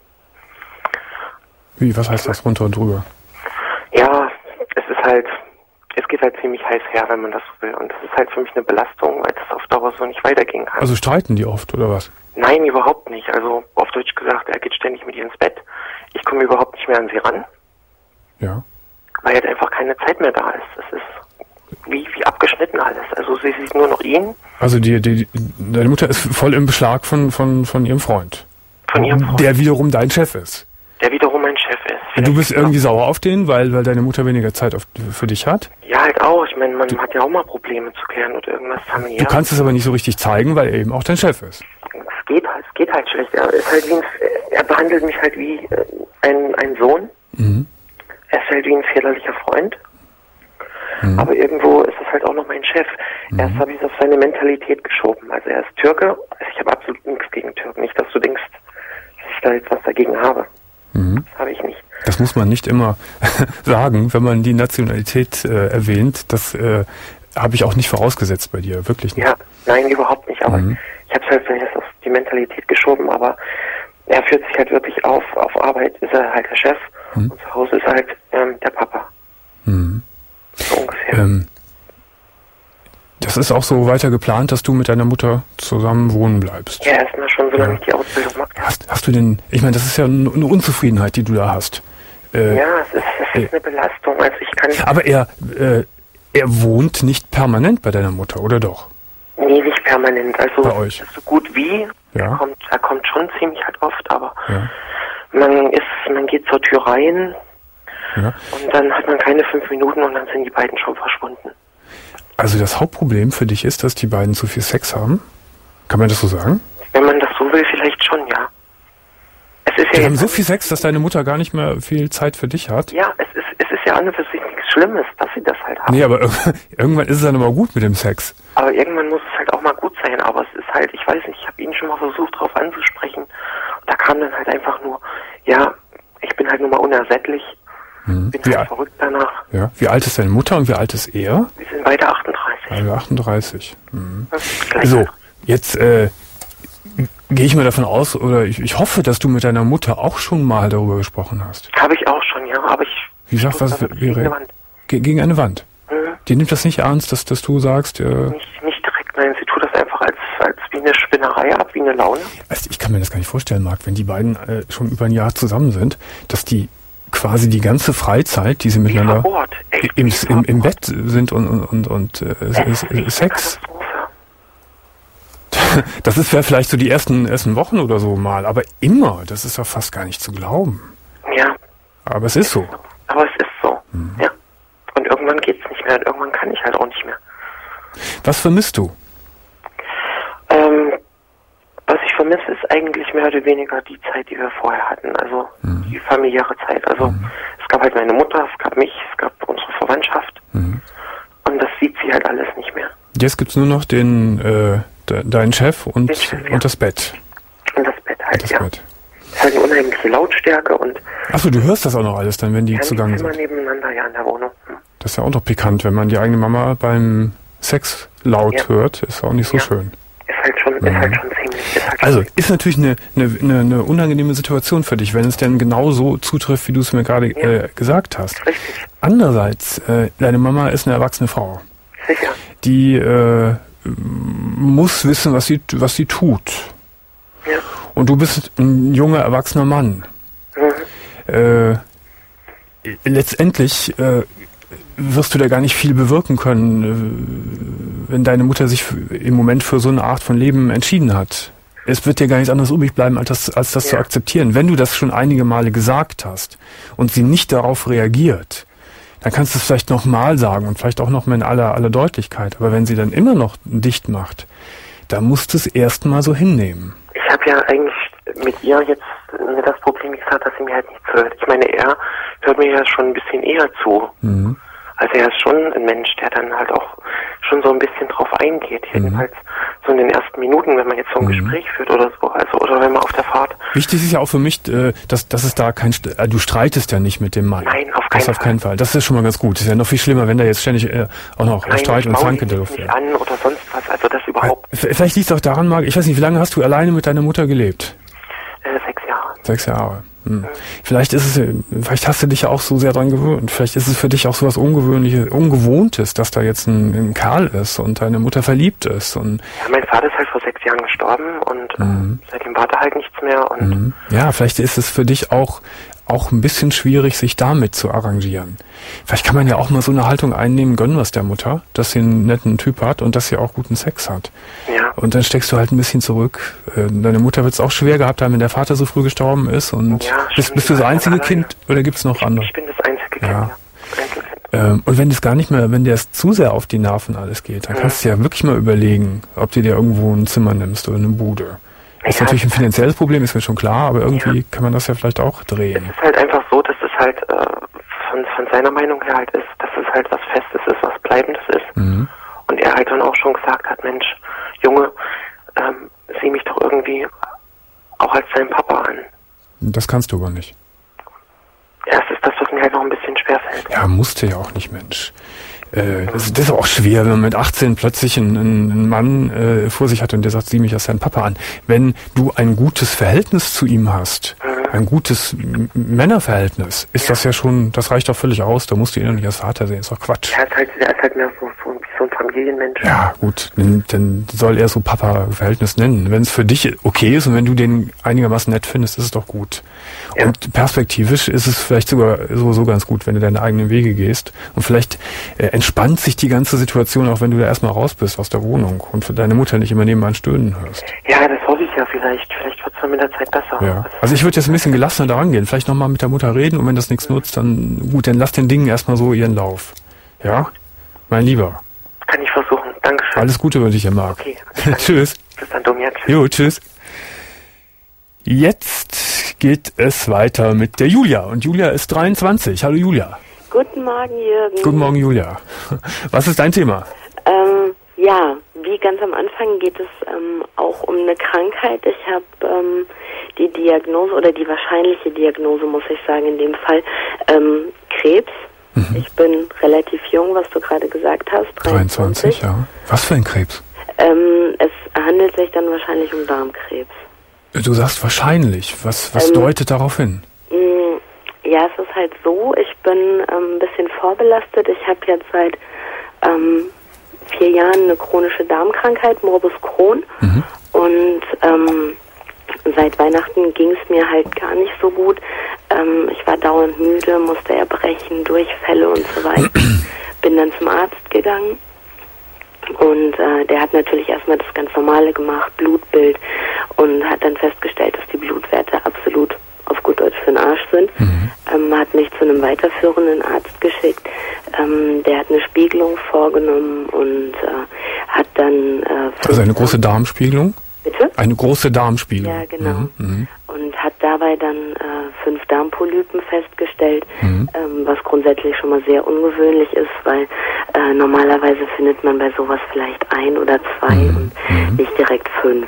Wie, was heißt das runter und drüber? Ja, es ist halt, es geht halt ziemlich heiß her, wenn man das so will. Und das ist halt für mich eine Belastung, weil das auf Dauer so nicht weitergehen kann. Also streiten die oft, oder was? Nein, überhaupt nicht. Also auf Deutsch gesagt, er geht ständig mit ihr ins Bett. Ich komme überhaupt nicht mehr an sie ran, Ja. weil halt einfach keine Zeit mehr da ist. Es ist wie, wie abgeschnitten alles. Also sie sieht nur noch ihn Also die, die, deine Mutter ist voll im Beschlag von, von, von ihrem Freund. von ihrem Freund, Der wiederum dein Chef ist. der wiederum mein Chef ist. Und du bist Vielleicht- irgendwie sauer auf den, weil, weil deine Mutter weniger Zeit auf, für dich hat? Ja, halt auch. Ich meine, man hat ja auch mal Probleme zu klären oder irgendwas familiär. Du kannst es aber nicht so richtig zeigen, weil er eben auch dein Chef ist. Es geht halt, es geht halt schlecht. Er ist halt wie ein, er behandelt mich halt wie äh, ein, ein Sohn. Mhm. Er ist halt wie ein väterlicher Freund. Mhm. Aber irgendwo ist es halt auch noch mein Chef. Erst habe ich es auf seine Mentalität geschoben. Also er ist Türke. Also ich habe absolut nichts gegen Türken. Nicht, dass du denkst, dass ich da jetzt was dagegen habe. Mhm. Das habe ich nicht. Das muss man nicht immer sagen, wenn man die Nationalität äh, erwähnt. Das äh, habe ich auch nicht vorausgesetzt bei dir, wirklich nicht. Ja, nein, überhaupt nicht. Aber Mhm. ich habe es halt vielleicht auf die Mentalität geschoben. Aber er führt sich halt wirklich auf. Auf Arbeit ist er halt der Chef. Mhm. Und zu Hause ist er halt ähm, der Papa. Mhm. So ungefähr. Ähm, das Das ist auch so weiter geplant, dass du mit deiner Mutter zusammen wohnen bleibst. Ja, erstmal schon, solange ich die Ausbildung mache. Hast, hast du denn, ich meine, das ist ja eine Unzufriedenheit, die du da hast. Äh, ja, es ist, es ist äh, eine Belastung. Also ich kann. Aber er, äh, er wohnt nicht permanent bei deiner Mutter, oder doch? Nee, nicht permanent. Also bei euch. So gut wie. Ja. Er kommt, er kommt schon ziemlich halt oft, aber ja. man ist, man geht zur Tür rein ja. und dann hat man keine fünf Minuten und dann sind die beiden schon verschwunden. Also das Hauptproblem für dich ist, dass die beiden zu viel Sex haben? Kann man das so sagen? Wenn man das so will, vielleicht schon, ja. Es ist die ja haben so viel Sex, dass deine Mutter gar nicht mehr viel Zeit für dich hat? Ja, es ist, es ist ja an und für sich nichts Schlimmes, dass sie das halt haben. Nee, aber irgendwann ist es dann aber gut mit dem Sex. Aber irgendwann muss es halt auch mal gut sein. Aber es ist halt, ich weiß nicht, ich habe ihn schon mal versucht, darauf anzusprechen. Und da kam dann halt einfach nur, ja, ich bin halt nur mal unersättlich. Hm. Bin wie halt verrückt danach. Ja. Wie alt ist deine Mutter und wie alt ist er? Wir sind beide achtunddreißig. Also achtunddreißig. Hm. Ja, so, jetzt äh, gehe ich mal davon aus, oder ich, ich hoffe, dass du mit deiner Mutter auch schon mal darüber gesprochen hast. Habe ich auch schon, ja, aber ich... Wie sagst du das? Gegen eine Wand. Ge gegen eine Wand? Mhm. Die nimmt das nicht ernst, dass, dass du sagst... Äh, nicht, nicht direkt, nein, sie tut das einfach als, als wie eine Spinnerei ab, wie eine Laune. Also ich kann mir das gar nicht vorstellen, Marc, wenn die beiden äh, schon über ein Jahr zusammen sind, dass die quasi die ganze Freizeit, die sie miteinander Ort, echt, im, im, im Bett sind und, und, und, und äh, Sex. Das ist ja vielleicht so die ersten, ersten Wochen oder so mal, aber immer, das ist doch fast gar nicht zu glauben. Ja. Aber es ist so. Aber es ist so, mhm. ja. Und irgendwann geht's nicht mehr und irgendwann kann ich halt auch nicht mehr. Was vermisst du? Ähm, was ich vermisse, ist eigentlich mehr oder weniger die Zeit, die wir vorher hatten, also mhm. die familiäre Zeit. Also mhm. es gab halt meine Mutter, es gab mich, es gab unsere Verwandtschaft mhm. und das sieht sie halt alles nicht mehr. Jetzt gibt's nur noch den, äh, de, deinen Chef und, Den Chef, ja. und das Bett. Und das Bett halt, das ja. Bett. Es ist halt eine unheimliche Lautstärke und... Achso, du hörst das auch noch alles dann, wenn die ja, zugange sind? immer nebeneinander, ja, in der Wohnung. Hm. Das ist ja auch noch pikant, wenn man die eigene Mama beim Sex laut ja. hört, ist auch nicht so ja. schön. Ist halt schon, mhm. ist halt schon ziemlich... Ist halt also, ist natürlich eine, eine, eine unangenehme Situation für dich, wenn es denn genau so zutrifft, wie du es mir gerade ja. äh, gesagt hast. Richtig. Andererseits, äh, deine Mama ist eine erwachsene Frau. Sicher. Die äh, muss wissen, was sie, was sie tut. Ja. Und du bist ein junger, erwachsener Mann. Mhm. Äh, letztendlich äh, wirst du da gar nicht viel bewirken können, äh, wenn deine Mutter sich im Moment für so eine Art von Leben entschieden hat. Es wird dir gar nichts anderes übrig bleiben, als das, als das ja. zu akzeptieren. Wenn du das schon einige Male gesagt hast und sie nicht darauf reagiert, dann kannst du es vielleicht nochmal sagen und vielleicht auch noch mal in aller, aller Deutlichkeit. Aber wenn sie dann immer noch dicht macht, dann musst du es erstmal so hinnehmen. Ich habe ja eigentlich mit ihr jetzt mir das Problem gesagt, dass sie mir halt nichts hört. Ich meine, er hört mir ja schon ein bisschen eher zu. Mhm. Also er ist schon ein Mensch, der dann halt auch schon so ein bisschen drauf eingeht. Mhm. Jedenfalls so in den ersten Minuten, wenn man jetzt so ein mhm. Gespräch führt oder so. Also oder wenn man auf der Fahrt. Wichtig ist ja auch für mich, dass, dass es da kein... Du streitest ja nicht mit dem Mann. Nein, auf keinen das Fall. auf keinen Fall. Das ist schon mal ganz gut. Das ist ja noch viel schlimmer, wenn da jetzt ständig äh, auch noch Nein, Streit und Zank in der Luft wäre. Nicht an oder sonst was. Also das überhaupt. Vielleicht liegt es auch daran, Marc, ich weiß nicht, wie lange hast du alleine mit deiner Mutter gelebt? Äh, sechs Jahre. Sechs Jahre. Hm. Mhm. Vielleicht ist es, vielleicht hast du dich ja auch so sehr dran gewöhnt. Vielleicht ist es für dich auch so was Ungewöhnliches, Ungewohntes, dass da jetzt ein, ein Kerl ist und deine Mutter verliebt ist. Und ja, mein Vater ist halt vor sechs Jahren gestorben und mhm. äh, seitdem war da halt nichts mehr. Und mhm. Ja, vielleicht ist es für dich auch auch ein bisschen schwierig, sich damit zu arrangieren. Vielleicht kann man ja auch mal so eine Haltung einnehmen, gönnen wir es der Mutter, dass sie einen netten Typ hat und dass sie auch guten Sex hat. Ja. Und dann steckst du halt ein bisschen zurück. Deine Mutter wird es auch schwer gehabt haben, wenn der Vater so früh gestorben ist. Und ja, bist, bist du das einzige alleine. Kind oder gibt es noch ich, andere? Ich bin das einzige Kind, ja. ja. Ähm, und wenn es gar nicht mehr, wenn dir es zu sehr auf die Nerven alles geht, dann mhm. kannst du ja wirklich mal überlegen, ob du dir irgendwo ein Zimmer nimmst oder eine Bude. Das ist ja, natürlich ein finanzielles Problem, ist mir schon klar, aber irgendwie ja. kann man das ja vielleicht auch drehen. Es ist halt einfach so, dass es halt äh, von, von seiner Meinung her halt ist, dass es halt was Festes ist, was Bleibendes ist. Mhm. Und er halt dann auch schon gesagt hat, Mensch, Junge, ähm, sieh mich doch irgendwie auch als dein Papa an. Das kannst du aber nicht. Ja, es ist das, was mir halt noch ein bisschen schwerfällt. Ja, musste ja auch nicht, Mensch. Äh, das, das ist auch schwer, wenn man mit achtzehn plötzlich einen, einen Mann äh, vor sich hat und der sagt, sieh mich als dein Papa an. Wenn du ein gutes Verhältnis zu ihm hast, mhm. ein gutes M- Männerverhältnis, ist ja. das ja schon, das reicht doch völlig aus, da musst du ihn doch nicht als Vater sehen, ist doch Quatsch. Er ist halt, er ist halt mehr so, so, so ein Familienmensch. Ja, gut, dann, dann soll er so Papa-Verhältnis nennen. Wenn es für dich okay ist und wenn du den einigermaßen nett findest, ist es doch gut. Ja. Und perspektivisch ist es vielleicht sogar so, so ganz gut, wenn du deine eigenen Wege gehst. Und vielleicht äh, entspannt sich die ganze Situation, auch wenn du da erstmal raus bist aus der Wohnung und für deine Mutter nicht immer nebenan stöhnen hörst. Ja, das hoffe ich ja vielleicht. Vielleicht wird es dann mit der Zeit besser. Ja. Also ich würde jetzt ein bisschen gelassener daran gehen. Vielleicht nochmal mit der Mutter reden und wenn das nichts nutzt, dann gut, dann lass den Dingen erstmal so ihren Lauf. Ja? Mein Lieber. Kann ich versuchen. Dankeschön. Alles Gute wünsche ich dir, Marc. Okay. Tschüss. Bis dann, Domian. Tschüss. Jo, tschüss. Jetzt geht es weiter mit der Julia. Und Julia ist dreiundzwanzig. Hallo Julia. Guten Morgen, Jürgen. Guten Morgen, Julia. Was ist dein Thema? Ähm, ja, wie ganz am Anfang geht es ähm, auch um eine Krankheit. Ich habe ähm, die Diagnose oder die wahrscheinliche Diagnose, muss ich sagen, in dem Fall ähm, Krebs. Mhm. Ich bin relativ jung, was du gerade gesagt hast. dreiundzwanzig, dreiundzwanzig, ja. Was für ein Krebs? Ähm, es handelt sich dann wahrscheinlich um Darmkrebs. Du sagst wahrscheinlich. Was, was ähm, deutet darauf hin? Mh, ja, es ist halt so, ich bin ähm, ein bisschen vorbelastet. Ich habe jetzt seit ähm, vier Jahren eine chronische Darmkrankheit, Morbus Crohn. Mhm. Und ähm, seit Weihnachten ging es mir halt gar nicht so gut. Ähm, ich war dauernd müde, musste erbrechen, Durchfälle und so weiter. Bin dann zum Arzt gegangen und äh, der hat natürlich erstmal das ganz Normale gemacht, Blutbild, und hat dann festgestellt, dass die Blutwerte absolut auf gut Deutsch für den Arsch sind. Mhm. Ähm, hat mich zu einem weiterführenden Arzt geschickt. Ähm, der hat eine Spiegelung vorgenommen und äh, hat dann... Äh, also eine große Darmspiegelung? Bitte? Eine große Darmspiegelung. Ja, genau. Mhm. Mhm. Und hat dabei dann äh, fünf Darmpolypen festgestellt, mhm. ähm, was grundsätzlich schon mal sehr ungewöhnlich ist, weil äh, normalerweise findet man bei sowas vielleicht ein oder zwei mhm. und mhm. nicht direkt fünf.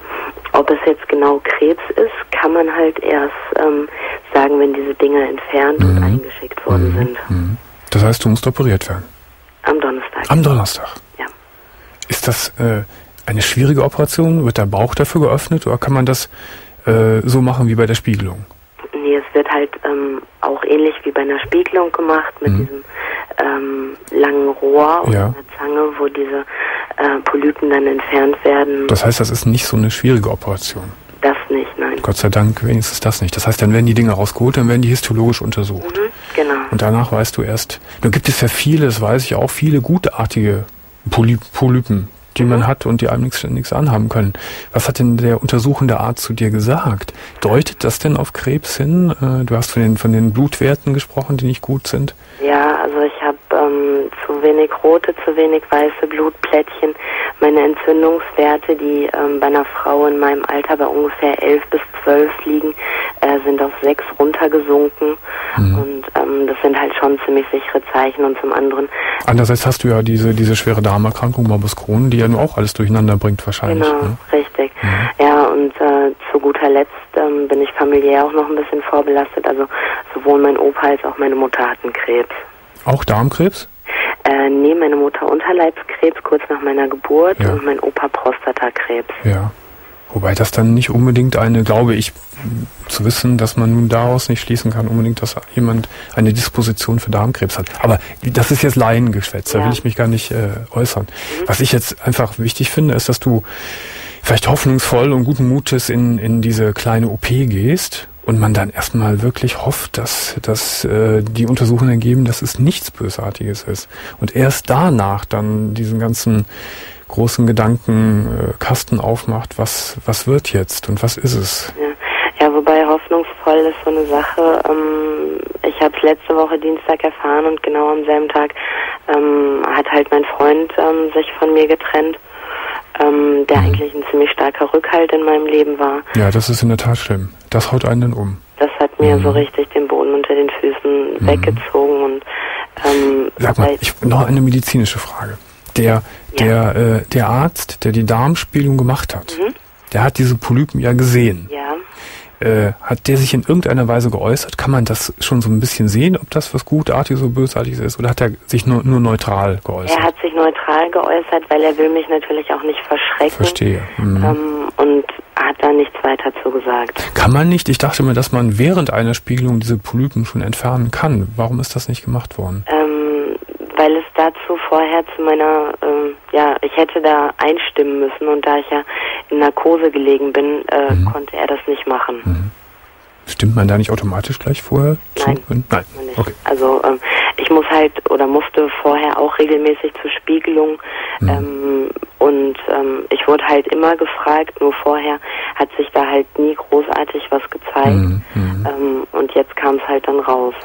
Ob es jetzt genau Krebs ist, kann man halt erst ähm, sagen, wenn diese Dinger entfernt mhm. und eingeschickt worden mhm. sind. Mhm. Das heißt, du musst operiert werden? Am Donnerstag. Am Donnerstag? Ja. Ist das äh, eine schwierige Operation? Wird der Bauch dafür geöffnet oder kann man das äh, so machen wie bei der Spiegelung? Nee, es wird halt ähm, auch ähnlich wie bei einer Spiegelung gemacht mit mhm. diesem ähm, langen Rohr oder ja. einer Zange, wo diese äh, Polypen dann entfernt werden. Das heißt, das ist nicht so eine schwierige Operation? Das nicht, nein. Gott sei Dank wenigstens das nicht. Das heißt, dann werden die Dinge rausgeholt, dann werden die histologisch untersucht. Mhm, genau. Und danach weißt du erst, da gibt es ja viele, das weiß ich auch, viele gutartige Poly- Polypen, die mhm. man hat und die einem nichts, nichts anhaben können. Was hat denn der untersuchende Arzt zu dir gesagt? Deutet das denn auf Krebs hin? Äh, du hast von den, von den Blutwerten gesprochen, die nicht gut sind. Ja, also ich habe ähm, zu wenig rote, zu wenig weiße Blutplättchen. Meine Entzündungswerte, die ähm, bei einer Frau in meinem Alter bei ungefähr elf bis zwölf liegen, äh, sind auf sechs runtergesunken. Mhm. Und ähm, das sind halt schon ziemlich sichere Zeichen. Und zum anderen... Andererseits hast du ja diese, diese schwere Darmerkrankung, Morbus Crohn, die ja nur auch alles durcheinander bringt wahrscheinlich. Genau, ne? richtig. Mhm. Ja, und äh, zu guter Letzt ähm, bin ich familiär auch noch ein bisschen vorbelastet. Also sowohl mein Opa als auch meine Mutter hatten Krebs. Auch Darmkrebs? Äh, nee, meine Mutter Unterleibskrebs kurz nach meiner Geburt ja. und mein Opa Prostatakrebs. Ja. Wobei das dann nicht unbedingt eine, glaube ich, zu wissen, dass man nun daraus nicht schließen kann, unbedingt, dass jemand eine Disposition für Darmkrebs hat. Aber das ist jetzt Laiengeschwätz, da ja. will ich mich gar nicht äh, äußern. Mhm. Was ich jetzt einfach wichtig finde, ist, dass du vielleicht hoffnungsvoll und guten Mutes in, in diese kleine O P gehst und man dann erstmal wirklich hofft, dass, dass äh, die Untersuchungen ergeben, dass es nichts Bösartiges ist. Und erst danach dann diesen ganzen großen Gedankenkasten äh, aufmacht, was was wird jetzt und was ist es? Ja, ja, wobei hoffnungsvoll ist so eine Sache. Ähm, ich habe es letzte Woche Dienstag erfahren und genau am selben Tag ähm, hat halt mein Freund ähm, sich von mir getrennt, ähm, der mhm. eigentlich ein ziemlich starker Rückhalt in meinem Leben war. Ja, das ist in der Tat schlimm. Das haut einen dann um. Das hat mir mhm. so richtig den Boden unter den Füßen mhm. weggezogen. Und ähm, sag mal, ich, noch eine medizinische Frage. Der, der, ja. äh, der Arzt, der die Darmspiegelung gemacht hat, mhm. der hat diese Polypen ja gesehen. Ja. Äh, hat der sich in irgendeiner Weise geäußert? Kann man das schon so ein bisschen sehen, ob das was Gutartiges oder Bösartiges ist? Oder hat er sich nur, nur neutral geäußert? Er hat sich neutral geäußert, weil er will mich natürlich auch nicht verschrecken. Verstehe. Mhm. Ähm, und hat da nichts weiter zu gesagt. Kann man nicht? Ich dachte mir, dass man während einer Spiegelung diese Polypen schon entfernen kann. Warum ist das nicht gemacht worden? Ähm, weil es dazu vorher zu meiner, ähm, ja, ich hätte da einstimmen müssen und da ich ja in Narkose gelegen bin, äh, mhm. konnte er das nicht machen. Mhm. Stimmt man da nicht automatisch gleich vorher? Nein, zu? Nein. Nicht. Okay. Also ähm, ich muss halt oder musste vorher auch regelmäßig zur Spiegelung mhm. ähm, und ähm, ich wurde halt immer gefragt, nur vorher hat sich da halt nie großartig was gezeigt mhm. ähm, und jetzt kam es halt dann raus.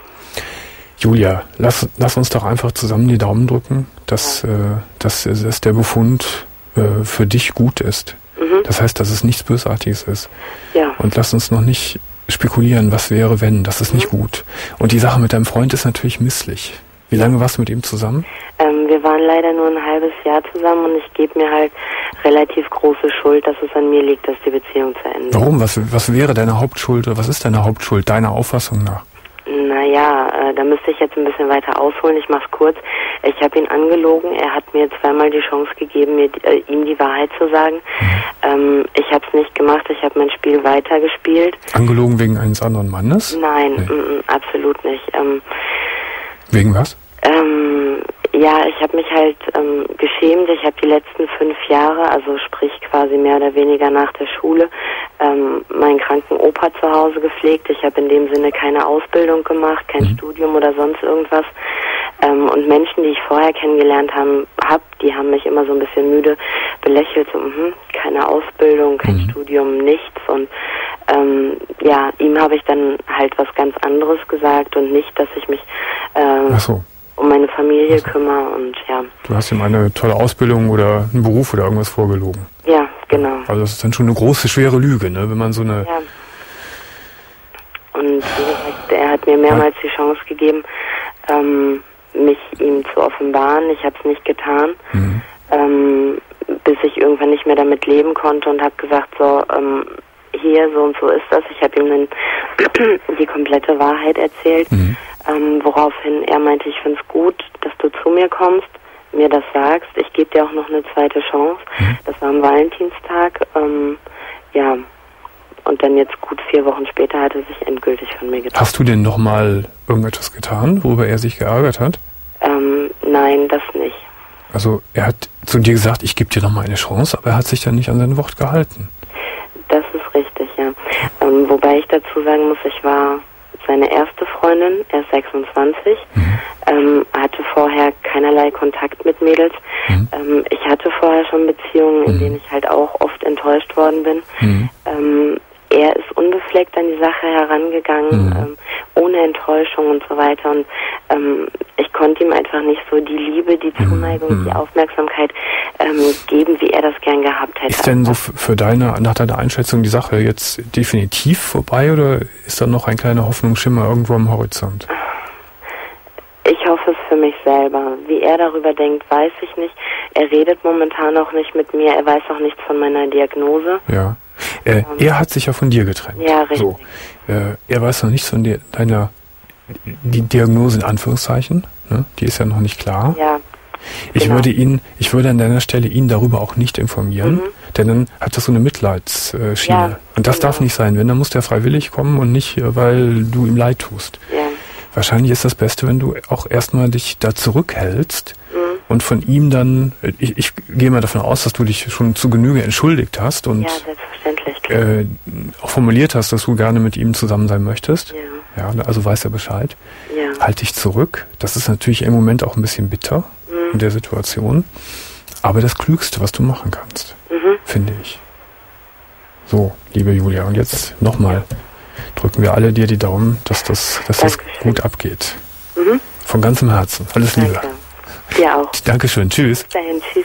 Julia, lass, lass uns doch einfach zusammen die Daumen drücken, dass, ja. äh, dass, dass der Befund äh, für dich gut ist. Mhm. Das heißt, dass es nichts Bösartiges ist. Ja. Und lass uns noch nicht spekulieren, was wäre, wenn. Das ist mhm. nicht gut. Und die Sache mit deinem Freund ist natürlich misslich. Wie lange warst du mit ihm zusammen? Ähm, wir waren leider nur ein halbes Jahr zusammen und ich gebe mir halt relativ große Schuld, dass es an mir liegt, dass die Beziehung zu Ende ist. Warum? Was, was wäre deine Hauptschuld oder was ist deine Hauptschuld, deiner Auffassung nach? Naja, äh, da müsste ich jetzt ein bisschen weiter ausholen. Ich mach's kurz. Ich habe ihn angelogen. Er hat mir zweimal die Chance gegeben, mir äh, ihm die Wahrheit zu sagen. Mhm. Ähm, ich habe es nicht gemacht. Ich habe mein Spiel weitergespielt. Angelogen wegen eines anderen Mannes? Nein, nee. m -m, absolut nicht. Ähm, wegen was? Ähm, ja, ich habe mich halt ähm, geschämt. Ich habe die letzten fünf Jahre, also sprich quasi mehr oder weniger nach der Schule, ähm, meinen kranken Opa zu Hause gepflegt. Ich habe in dem Sinne keine Ausbildung gemacht, kein mhm. Studium oder sonst irgendwas. Ähm, und Menschen, die ich vorher kennengelernt haben, hab, die haben mich immer so ein bisschen müde belächelt, so, mh, keine Ausbildung, kein mhm. Studium, nichts. Und ähm, ja, ihm habe ich dann halt was ganz anderes gesagt und nicht, dass ich mich äh, Ach so. um meine Familie also. kümmere und ja. Du hast ihm eine tolle Ausbildung oder einen Beruf oder irgendwas vorgelogen. Ja, genau. Also das ist dann schon eine große, schwere Lüge, ne? Wenn man so eine... Ja. Und wie gesagt, er hat mir mehrmals die Chance gegeben, ähm, mich ihm zu offenbaren. Ich habe es nicht getan, mhm. ähm, bis ich irgendwann nicht mehr damit leben konnte und habe gesagt, so, ähm, hier, so und so ist das. Ich habe ihm dann die komplette Wahrheit erzählt, mhm. ähm, woraufhin er meinte, ich finde es gut, dass du zu mir kommst, mir das sagst. Ich gebe dir auch noch eine zweite Chance. Mhm. Das war am Valentinstag. Ähm, ja, und dann jetzt gut vier Wochen später hat er sich endgültig von mir getrennt. Hast du denn noch mal irgendetwas getan, worüber er sich geärgert hat? Ähm, nein, das nicht. Also er hat zu dir gesagt, ich gebe dir noch mal eine Chance, aber er hat sich dann nicht an sein Wort gehalten. Das ist richtig, ja. Ähm, wobei ich dazu sagen muss, ich war seine erste Freundin, er ist sechsundzwanzig, mhm. ähm, hatte vorher keinerlei Kontakt mit Mädels. Mhm. Ähm, ich hatte vorher schon Beziehungen, in mhm. denen ich halt auch oft enttäuscht worden bin. Mhm. Ähm, er ist unbefleckt an die Sache herangegangen, mhm. ähm, ohne Enttäuschung und so weiter. Und ähm, ich konnte ihm einfach nicht so die Liebe, die Zuneigung, mhm. die Aufmerksamkeit ähm, geben, wie er das gern gehabt hätte. Ist denn so für deine, nach deiner Einschätzung die Sache jetzt definitiv vorbei oder ist da noch ein kleiner Hoffnungsschimmer irgendwo am Horizont? Ich hoffe es für mich selber. Wie er darüber denkt, weiß ich nicht. Er redet momentan auch nicht mit mir. Er weiß auch nichts von meiner Diagnose. Ja. Äh, ähm, er hat sich ja von dir getrennt. Ja, richtig. So. Äh, er weiß noch nichts von dir, deiner die Diagnose in Anführungszeichen. Ne? Die ist ja noch nicht klar. Ja. Ich genau. würde ihn, ich würde an deiner Stelle ihn darüber auch nicht informieren, mhm. denn dann hat das so eine Mitleidsschiene. Ja, und das genau. darf nicht sein. Wenn, dann muss der freiwillig kommen und nicht, weil du ihm leid tust. Ja. Wahrscheinlich ist das Beste, wenn du auch erstmal dich da zurückhältst mhm. und von ihm dann, ich, ich gehe mal davon aus, dass du dich schon zu Genüge entschuldigt hast und ja, selbstverständlich. Äh, auch formuliert hast, dass du gerne mit ihm zusammen sein möchtest. Ja. Ja, also weiß er Bescheid. Ja. Halt dich zurück. Das ist natürlich im Moment auch ein bisschen bitter mhm. in der Situation. Aber das Klügste, was du machen kannst, mhm. finde ich. So, liebe Julia, und jetzt nochmal drücken wir alle dir die Daumen, dass das, dass das gut abgeht. Mhm. Von ganzem Herzen. Alles Liebe. Danke. Dir auch. Dankeschön. Tschüss. Bis dahin. Tschüss.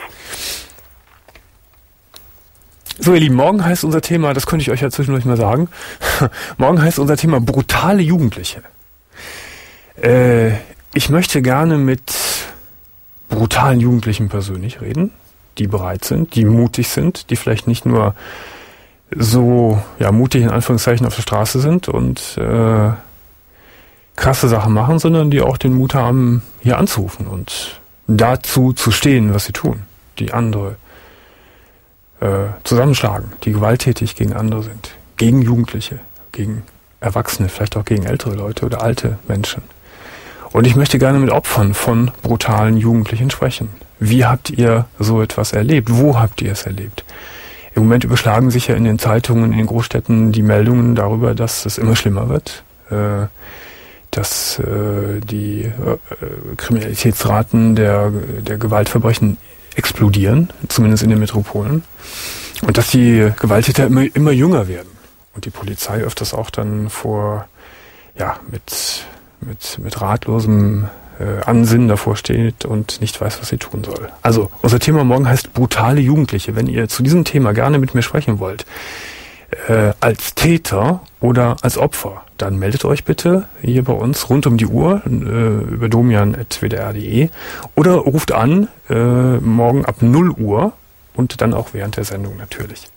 So, ihr Lieben, morgen heißt unser Thema, das könnte ich euch ja zwischendurch mal sagen, morgen heißt unser Thema brutale Jugendliche. Äh, ich möchte gerne mit brutalen Jugendlichen persönlich reden, die bereit sind, die mutig sind, die vielleicht nicht nur so ja mutig in Anführungszeichen auf der Straße sind und äh, krasse Sachen machen, sondern die auch den Mut haben, hier anzurufen und dazu zu stehen, was sie tun, die andere äh, zusammenschlagen, die gewalttätig gegen andere sind, gegen Jugendliche, gegen Erwachsene, vielleicht auch gegen ältere Leute oder alte Menschen. Und ich möchte gerne mit Opfern von brutalen Jugendlichen sprechen. Wie habt ihr so etwas erlebt? Wo habt ihr es erlebt? Im Moment überschlagen sich ja in den Zeitungen, in den Großstädten die Meldungen darüber, dass es immer schlimmer wird, äh, dass äh, die äh, Kriminalitätsraten der, der Gewaltverbrechen explodieren, zumindest in den Metropolen, und dass die Gewalttäter immer, immer jünger werden und die Polizei öfters auch dann vor, ja, mit, mit, mit ratlosem äh, Ansinnen davor steht und nicht weiß, was sie tun soll. Also, unser Thema morgen heißt brutale Jugendliche. Wenn ihr zu diesem Thema gerne mit mir sprechen wollt, äh, als Täter oder als Opfer, dann meldet euch bitte hier bei uns rund um die Uhr äh, über domian punkt w d r punkt d e oder ruft an äh, morgen ab null Uhr und dann auch während der Sendung natürlich.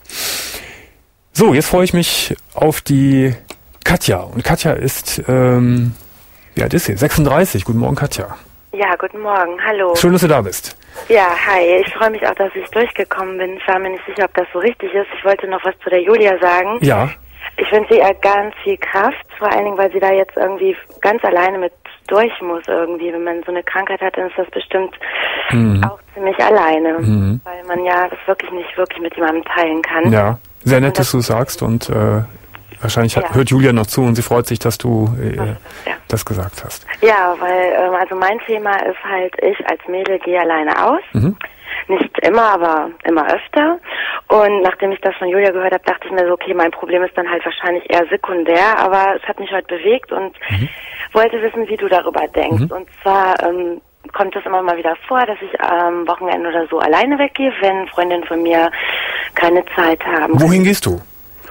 So, jetzt freue ich mich auf die Katja. Und Katja ist, ähm, wie alt ist sie? sechsunddreißig. Guten Morgen, Katja. Ja, guten Morgen. Hallo. Schön, dass du da bist. Ja, hi. Ich freue mich auch, dass ich durchgekommen bin. Ich war mir nicht sicher, ob das so richtig ist. Ich wollte noch was zu der Julia sagen. Ja. Ich wünsche ihr ganz viel Kraft, vor allen Dingen, weil sie da jetzt irgendwie ganz alleine mit durch muss irgendwie. Wenn man so eine Krankheit hat, dann ist das bestimmt mhm. auch ziemlich alleine, mhm. weil man ja das wirklich nicht wirklich mit jemandem teilen kann. Ja, sehr nett, das dass du sagst und äh, wahrscheinlich hat, ja. hört Julia noch zu und sie freut sich, dass du äh, ja. das gesagt hast. Ja, weil ähm, also mein Thema ist halt, ich als Mädel gehe alleine aus. Mhm. Nicht immer, aber immer öfter. Und nachdem ich das von Julia gehört habe, dachte ich mir so, okay, mein Problem ist dann halt wahrscheinlich eher sekundär, aber es hat mich heute bewegt und mhm. wollte wissen, wie du darüber denkst. Mhm. Und zwar ähm, kommt es immer mal wieder vor, dass ich am Wochenende oder so alleine weggehe, wenn Freundinnen von mir keine Zeit haben. Wohin gehst du?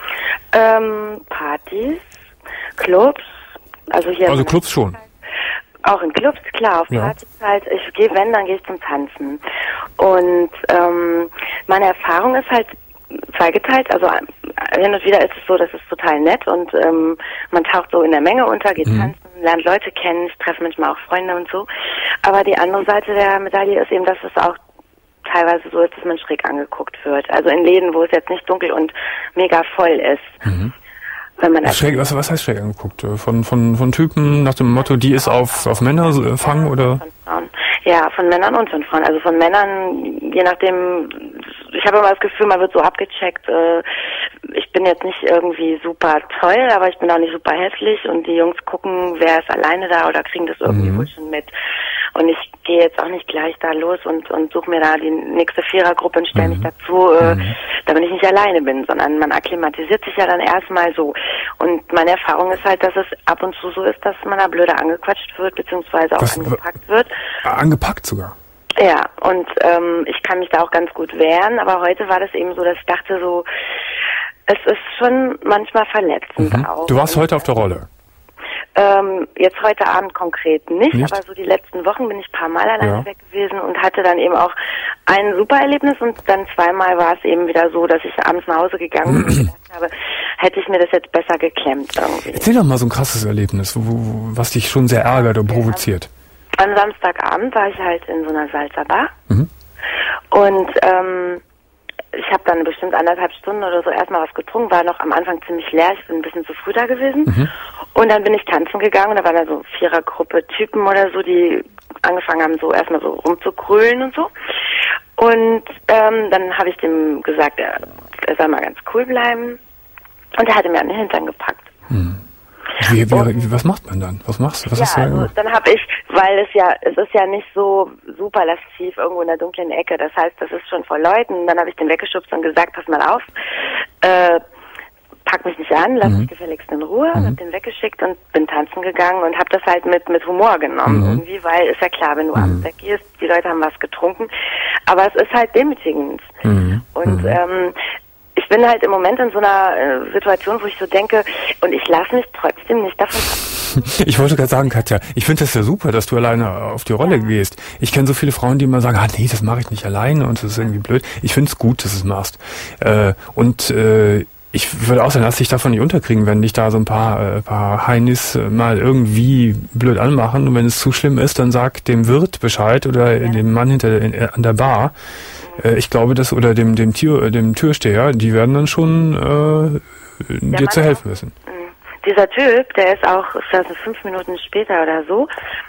Ähm, Partys, Clubs. Also hier. Also Clubs schon? Auch in Clubs, klar, auf ja. Partys halt. Ich gehe, wenn, dann gehe ich zum Tanzen. Und ähm, meine Erfahrung ist halt zweigeteilt. Also hin und wieder ist es so, das ist total nett und ähm, man taucht so in der Menge unter, geht mhm. tanzen, lernt Leute kennen, ich treffe manchmal auch Freunde und so. Aber die andere Seite der Medaille ist eben, dass es auch teilweise so ist, dass man schräg angeguckt wird. Also in Läden, wo es jetzt nicht dunkel und mega voll ist. Mhm. Wenn man schräg, was, was heißt schräg angeguckt? Von, von, von Typen nach dem Motto, die ist auf, auf Männer fangen oder? Von Frauen. Ja, von Männern und von Frauen. Also von Männern, je nachdem, ich habe immer das Gefühl, man wird so abgecheckt. Äh, ich bin jetzt nicht irgendwie super toll, aber ich bin auch nicht super hässlich und die Jungs gucken, wer ist alleine da oder kriegen das irgendwie mhm. wohl schon mit. Und ich gehe jetzt auch nicht gleich da los und, und suche mir da die nächste Vierergruppe und stelle mich mhm. dazu, äh, mhm. damit ich nicht alleine bin, sondern man akklimatisiert sich ja dann erstmal so. Und meine Erfahrung ist halt, dass es ab und zu so ist, dass man da blöde angequatscht wird, beziehungsweise auch Was, angepackt wird. Angepackt sogar? Ja, und ähm, ich kann mich da auch ganz gut wehren, aber heute war das eben so, dass ich dachte so, es ist schon manchmal verletzend mhm. auch. Du warst heute auf der Rolle? Ähm, jetzt heute Abend konkret nicht, nicht, aber so die letzten Wochen bin ich ein paar Mal alleine ja. weg gewesen und hatte dann eben auch ein super Erlebnis und dann zweimal war es eben wieder so, dass ich abends nach Hause gegangen bin und gedacht habe, hätte ich mir das jetzt besser geklemmt irgendwie. Erzähl doch mal so ein krasses Erlebnis, wo, wo, was dich schon sehr ärgert und provoziert. Am Samstagabend war ich halt in so einer Salzer Bar mhm. und ähm, ich habe dann bestimmt anderthalb Stunden oder so erstmal was getrunken, war noch am Anfang ziemlich leer, ich bin ein bisschen zu früh da gewesen. Mhm. Und dann bin ich tanzen gegangen und da war da so eine Vierergruppe Typen oder so, die angefangen haben, so erstmal so rumzukrölen und so. Und ähm, dann habe ich dem gesagt, er, er soll mal ganz cool bleiben. Und er hatte mir an den Hintern gepackt. Mhm. Wie, wie, wie, was macht man dann? Was machst du? Was ja, hast du also dann habe ich, weil es ja, es ist ja nicht so super lasziv irgendwo in der dunklen Ecke, das heißt, das ist schon vor Leuten, dann habe ich den weggeschubst und gesagt, pass mal auf, äh, pack mich nicht an, lass mhm. mich gefälligst in Ruhe, mhm. hab den weggeschickt und bin tanzen gegangen und hab das halt mit mit Humor genommen, mhm. irgendwie, weil ist ja klar, wenn du mhm. abends weggehst, die Leute haben was getrunken, aber es ist halt demütigend. Mhm. Und mhm. ähm, ich bin halt im Moment in so einer äh, Situation, wo ich so denke, und ich lasse mich trotzdem nicht davon ab. Ich wollte gerade sagen, Katja, ich finde das ja super, dass du alleine auf die Rolle ja. gehst. Ich kenne so viele Frauen, die immer sagen, ah nee, das mache ich nicht alleine und das ist irgendwie blöd. Ich finde es gut, dass du es machst. Äh, und äh, Ich würde auch sagen, lass dich davon nicht unterkriegen, wenn dich da so ein paar, äh, paar Heinis äh, mal irgendwie blöd anmachen. Und wenn es zu schlimm ist, dann sag dem Wirt Bescheid oder ja. dem Mann hinter in, an der Bar. Mhm. Äh, ich glaube, das oder dem dem Tür, dem Türsteher, die werden dann schon äh, dir Mann zu helfen wissen. Dieser Typ, der ist auch, ich glaube, fünf Minuten später oder so.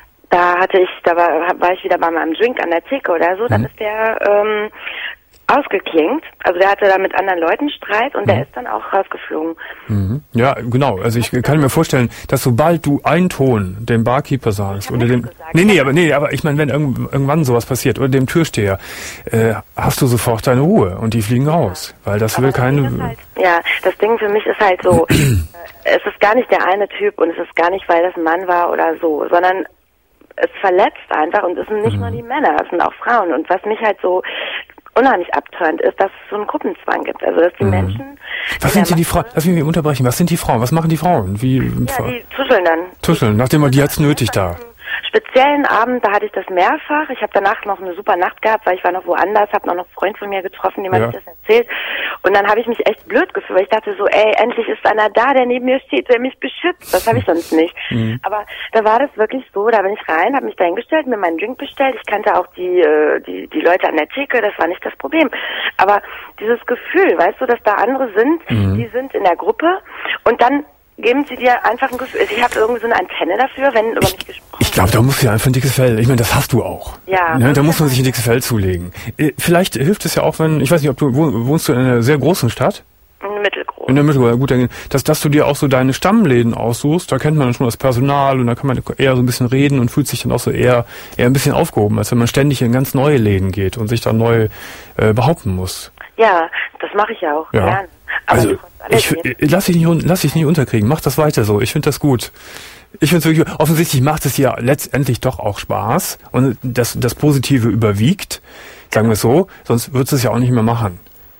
Da hatte ich, da war, war ich wieder bei meinem Drink an der Theke oder so. Dann mhm. ist der ähm, ausgeklingt. Also der hatte da mit anderen Leuten Streit und mhm. der ist dann auch rausgeflogen. Mhm. Ja, genau. Also ich kann mir vorstellen, dass sobald du einen Ton dem Barkeeper sagst oder dem... Gesagt, nee, nee, aber nee, aber ich meine, wenn irgend, irgendwann sowas passiert oder dem Türsteher, äh, hast du sofort deine Ruhe und die fliegen raus. Weil das aber will das keine... Halt, ja, das Ding für mich ist halt so, es ist gar nicht der eine Typ und es ist gar nicht, weil das ein Mann war oder so, sondern es verletzt einfach und es sind nicht mhm. nur die Männer, es sind auch Frauen. Und was mich halt so unheimlich abtönt, ist, dass es so einen Gruppenzwang gibt. Also, dass die mhm. Menschen... Was sind die Frauen? Lass mich mich unterbrechen. Was sind die Frauen? Was machen die Frauen? Wie, ja, die tuscheln dann. Tuscheln, nachdem man die hat's nötig da. Speziellen Abend, da hatte ich das mehrfach. Ich habe danach noch eine super Nacht gehabt, weil ich war noch woanders, habe noch einen Freund von mir getroffen, dem ja. habe ich das erzählt. Und dann habe ich mich echt blöd gefühlt, weil ich dachte so, ey, endlich ist einer da, der neben mir steht, der mich beschützt. Das habe ich sonst nicht. Mhm. Aber da war das wirklich so, da bin ich rein, habe mich da hingestellt, mir meinen Drink bestellt. Ich kannte auch die, äh, die, die Leute an der Theke, das war nicht das Problem. Aber dieses Gefühl, weißt du, dass da andere sind, mhm. die sind in der Gruppe und dann geben sie dir einfach ein Gefühl. Ich habe irgendwie so eine Antenne dafür, wenn über mich gesprochen wird. Ich glaube, da musst du ja einfach ein dickes Fell. Ich meine, das hast du auch. Ja. Ne, da muss man sich ein dickes Fell zulegen. Vielleicht hilft es ja auch, wenn, ich weiß nicht, ob du wohnst du in einer sehr großen Stadt? In Mittelgroß. In der Mittelgroß, gut, dass, dass du dir auch so deine Stammläden aussuchst, da kennt man dann schon das Personal und da kann man eher so ein bisschen reden und fühlt sich dann auch so eher, eher ein bisschen aufgehoben, als wenn man ständig in ganz neue Läden geht und sich dann neu äh, behaupten muss. Ja, das mache ich ja auch ja. gern. Aber also, ich, lass dich nicht, lass dich nicht unterkriegen. Mach das weiter so. Ich finde das gut. Ich finde es wirklich, offensichtlich macht es ja letztendlich doch auch Spaß und das, das Positive überwiegt, sagen wir es so, sonst würdest du es ja auch nicht mehr machen.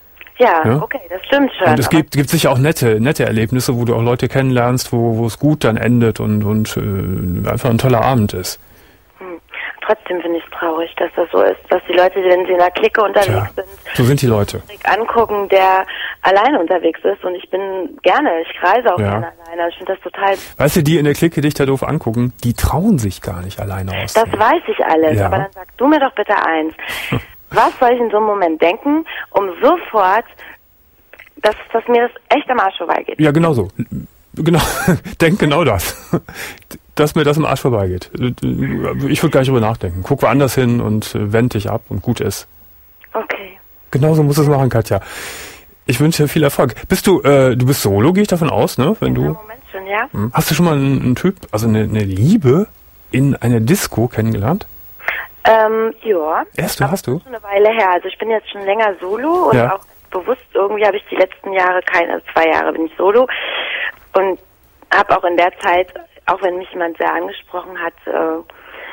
Ja, ja, okay, das stimmt schon. Und es gibt, gibt sicher auch nette, nette Erlebnisse, wo du auch Leute kennenlernst, wo, wo es gut dann endet und, und äh, einfach ein toller Abend ist. Trotzdem finde ich es traurig, dass das so ist, dass die Leute, wenn sie in der Clique unterwegs Tja, sind, so sind die Leute. angucken, der alleine unterwegs ist und ich bin gerne, ich reise auch ja. gerne alleine. Ich finde das total... Weißt du, die in der Clique dich da doof angucken, die trauen sich gar nicht alleine aus. Das weiß ich alles, ja. aber dann sag du mir doch bitte eins. Was soll ich in so einem Moment denken, um sofort, dass, dass mir das echt am Arsch vorbeigeht? Ja, genau so. Genau, denk genau das. Dass mir das im Arsch vorbeigeht. Ich würde gar nicht drüber nachdenken. Guck woanders hin und wend dich ab und gut ist. Okay. Genauso musst du es machen, Katja. Ich wünsche dir viel Erfolg. Bist du, äh, du bist solo, gehe ich davon aus, ne? Wenn du. Im Moment schon, ja. Hast du schon mal einen, einen Typ, also eine, eine Liebe in einer Disco kennengelernt? Ähm, ja. Erst, du hast du? Das ist schon eine Weile her. Also ich bin jetzt schon länger solo und ja. auch bewusst, irgendwie habe ich die letzten Jahre, keine, zwei Jahre bin ich solo und habe auch in der Zeit, auch wenn mich jemand sehr angesprochen hat, äh,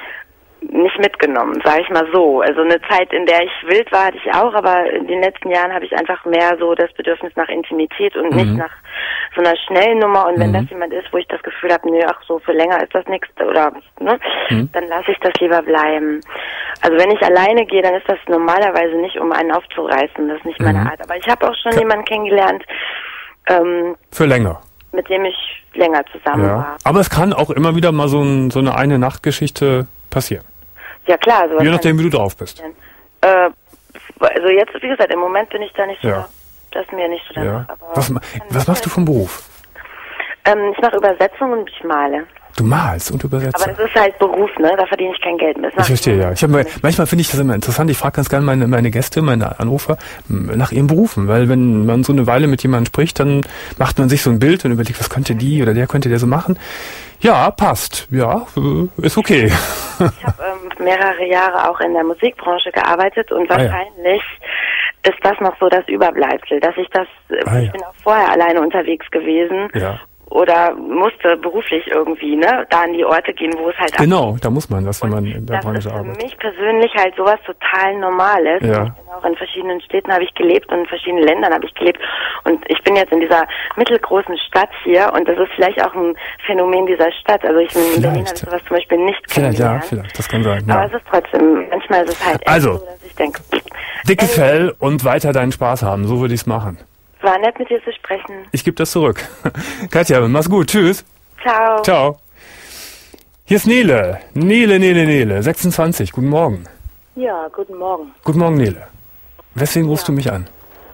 nicht mitgenommen, sage ich mal so. Also eine Zeit, in der ich wild war, hatte ich auch, aber in den letzten Jahren habe ich einfach mehr so das Bedürfnis nach Intimität und mhm. nicht nach so einer schnellen Nummer. Und wenn mhm. das jemand ist, wo ich das Gefühl habe, nee, ach so, für länger ist das nichts, oder ne, mhm. dann lasse ich das lieber bleiben. Also wenn ich alleine gehe, dann ist das normalerweise nicht, um einen aufzureißen. Das ist nicht meine mhm. Art. Aber ich habe auch schon Ke- jemanden kennengelernt. Ähm, für länger. Mit dem ich länger zusammen ja. war. Aber es kann auch immer wieder mal so, ein, so eine eine-Nacht-Geschichte passieren. Ja klar. Sowas je nachdem, wie du drauf bist. Äh, also jetzt, wie gesagt, im Moment bin ich da nicht so, ja. das ist mir nicht so danach. Ja. Was, was machst du vom Beruf? Ähm, ich mache Übersetzungen und ich male. Du malst und übersetzt. Aber das ist halt Beruf, ne? Da verdiene ich kein Geld mehr. Ich verstehe, ja. Ich hab, manchmal finde ich das immer interessant. Ich frage ganz gerne meine, meine Gäste, meine Anrufer nach ihren Berufen. Weil wenn man so eine Weile mit jemandem spricht, dann macht man sich so ein Bild und überlegt, was könnte die oder der könnte der so machen. Ja, passt. Ja, ist okay. Ich habe ähm, mehrere Jahre auch in der Musikbranche gearbeitet und wahrscheinlich ah, ja. ist das noch so das Überbleibsel, dass ich das, ah, ich ja. bin auch vorher alleine unterwegs gewesen. Ja. Oder musste beruflich irgendwie, ne, da an die Orte gehen, wo es halt... Genau, ab- da muss man das, wenn man in der Branche arbeitet. Das ist für mich persönlich halt sowas total Normales. Ja. Ich bin auch in verschiedenen Städten habe ich gelebt und in verschiedenen Ländern habe ich gelebt. Und ich bin jetzt in dieser mittelgroßen Stadt hier und das ist vielleicht auch ein Phänomen dieser Stadt. Also ich in Berlin habe ich sowas zum Beispiel nicht kennengelernt. Vielleicht, ja, vielleicht, das kann sein. Ja. Aber es ist trotzdem, manchmal ist es halt also, echt so, dass ich denke... Dickes Fell und weiter deinen Spaß haben, so würde ich es machen. war nett, mit dir zu sprechen. Ich gebe das zurück. Katja, mach's gut. Tschüss. Ciao. Ciao. Hier ist Nele. Nele, Nele, Nele. sechsundzwanzig. Guten Morgen. Ja, guten Morgen. Guten Morgen, Nele. Weswegen rufst ja. du mich an?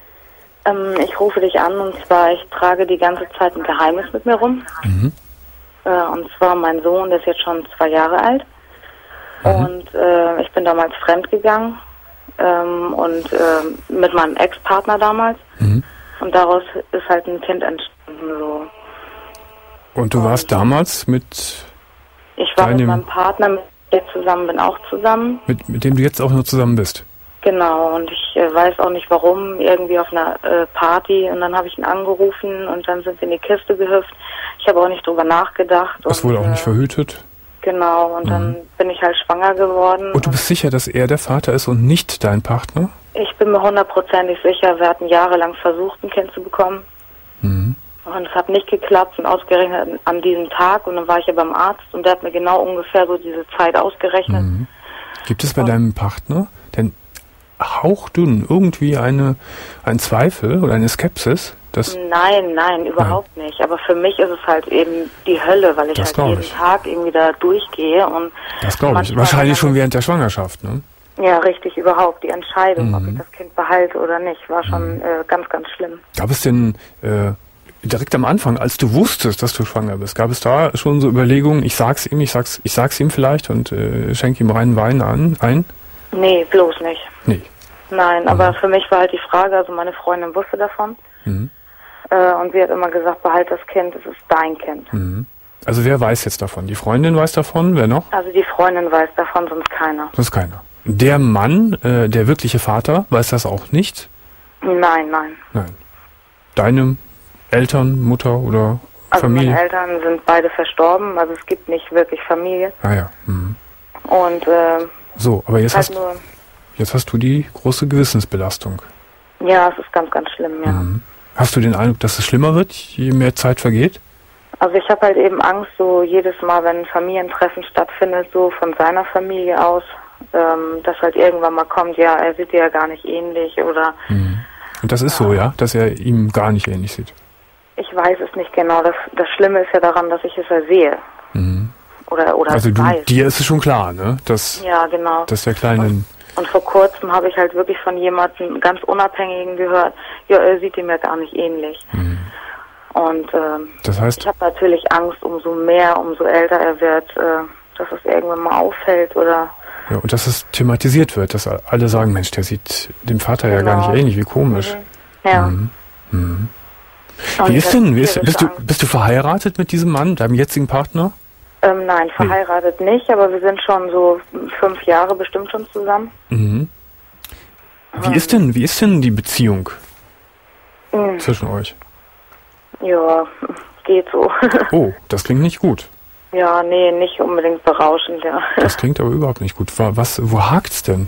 Ähm, ich rufe dich an und zwar, ich trage die ganze Zeit ein Geheimnis mit mir rum. Mhm. Äh, und zwar mein Sohn, der ist jetzt schon zwei Jahre alt. Mhm. Und äh, ich bin damals fremdgegangen. Ähm, und äh, mit meinem Ex-Partner damals. Mhm. Und daraus ist halt ein Kind entstanden. So. Und du und warst damals mit Ich war deinem, mit meinem Partner, mit dem ich zusammen bin, auch zusammen. Mit, mit dem du jetzt auch nur zusammen bist? Genau, und ich äh, weiß auch nicht warum, irgendwie auf einer äh, Party. Und dann habe ich ihn angerufen und dann sind wir in die Kiste gehüpft. Ich habe auch nicht drüber nachgedacht. Das wurde auch äh, nicht verhütet? Genau, und mhm. dann bin ich halt schwanger geworden. Und du bist sicher, dass er der Vater ist und nicht dein Partner? Ich bin mir hundertprozentig sicher. Wir hatten jahrelang versucht, ein Kind zu bekommen. Mhm. Und es hat nicht geklappt und ausgerechnet an diesem Tag. Und dann war ich ja beim Arzt und der hat mir genau ungefähr so diese Zeit ausgerechnet. Mhm. Gibt es bei und deinem Partner denn hauchdünn irgendwie eine, ein Zweifel oder eine Skepsis? Das nein, nein, überhaupt nein. nicht. Aber für mich ist es halt eben die Hölle, weil ich das halt jeden ich. Tag irgendwie da durchgehe. Und das glaube ich. Wahrscheinlich schon während der Schwangerschaft, ne? Ja, richtig, überhaupt. Die Entscheidung, mhm. ob ich das Kind behalte oder nicht, war schon mhm. äh, ganz, ganz schlimm. Gab es denn äh, direkt am Anfang, als du wusstest, dass du schwanger bist, gab es da schon so Überlegungen, ich sag's ihm, ich sag's, ich sag's ihm vielleicht und äh, schenke ihm reinen Wein an, ein? Nee, bloß nicht. Nee. Nein, mhm. aber für mich war halt die Frage, also meine Freundin wusste davon. Mhm. Und sie hat immer gesagt, behalt das Kind, es ist dein Kind. Mhm. Also wer weiß jetzt davon? Die Freundin weiß davon, wer noch? Also die Freundin weiß davon, sonst keiner. Sonst keiner. Der Mann, äh, der wirkliche Vater, weiß das auch nicht? Nein, nein. Nein. Deine Eltern, Mutter oder also Familie? Also meine Eltern sind beide verstorben, also es gibt nicht wirklich Familie. Ah ja. Mhm. Und äh, so, aber jetzt, halt hast, nur, jetzt hast du die große Gewissensbelastung. Ja, es ist ganz, ganz schlimm, ja. Mhm. Hast du den Eindruck, dass es schlimmer wird, je mehr Zeit vergeht? Also ich habe halt eben Angst, so jedes Mal, wenn ein Familientreffen stattfindet, so von seiner Familie aus, ähm, dass halt irgendwann mal kommt, ja, er sieht dir ja gar nicht ähnlich oder... Mhm. Und das ist ja. so, ja? Dass er ihm gar nicht ähnlich sieht? Ich weiß es nicht genau. Das, das Schlimme ist ja daran, dass ich es ja sehe. Mhm. Oder, oder also du, weiß. Dir ist es schon klar, ne? Dass, ja, genau. Dass der Kleine... Und Und vor kurzem habe ich halt wirklich von jemandem ganz Unabhängigen gehört, ja, er sieht ihm ja gar nicht ähnlich. Mhm. Und ähm, das heißt, ich habe natürlich Angst, umso mehr, umso älter er wird, äh, dass es irgendwann mal auffällt oder... Ja, und dass es thematisiert wird, dass alle sagen, Mensch, der sieht dem Vater genau. ja gar nicht ähnlich, wie komisch. Mhm. Ja. Mhm. Mhm. Wie ist denn, wie ist, bist du, bist du verheiratet mit diesem Mann, deinem jetzigen Partner? Ähm, nein, verheiratet nee. nicht, aber wir sind schon so fünf Jahre bestimmt schon zusammen. Mhm. Wie ähm. ist denn, wie ist denn die Beziehung mhm. zwischen euch? Ja, geht so. Oh, das klingt nicht gut. Ja, nee, nicht unbedingt berauschend, ja. Das klingt aber überhaupt nicht gut. Was, wo hakt's denn?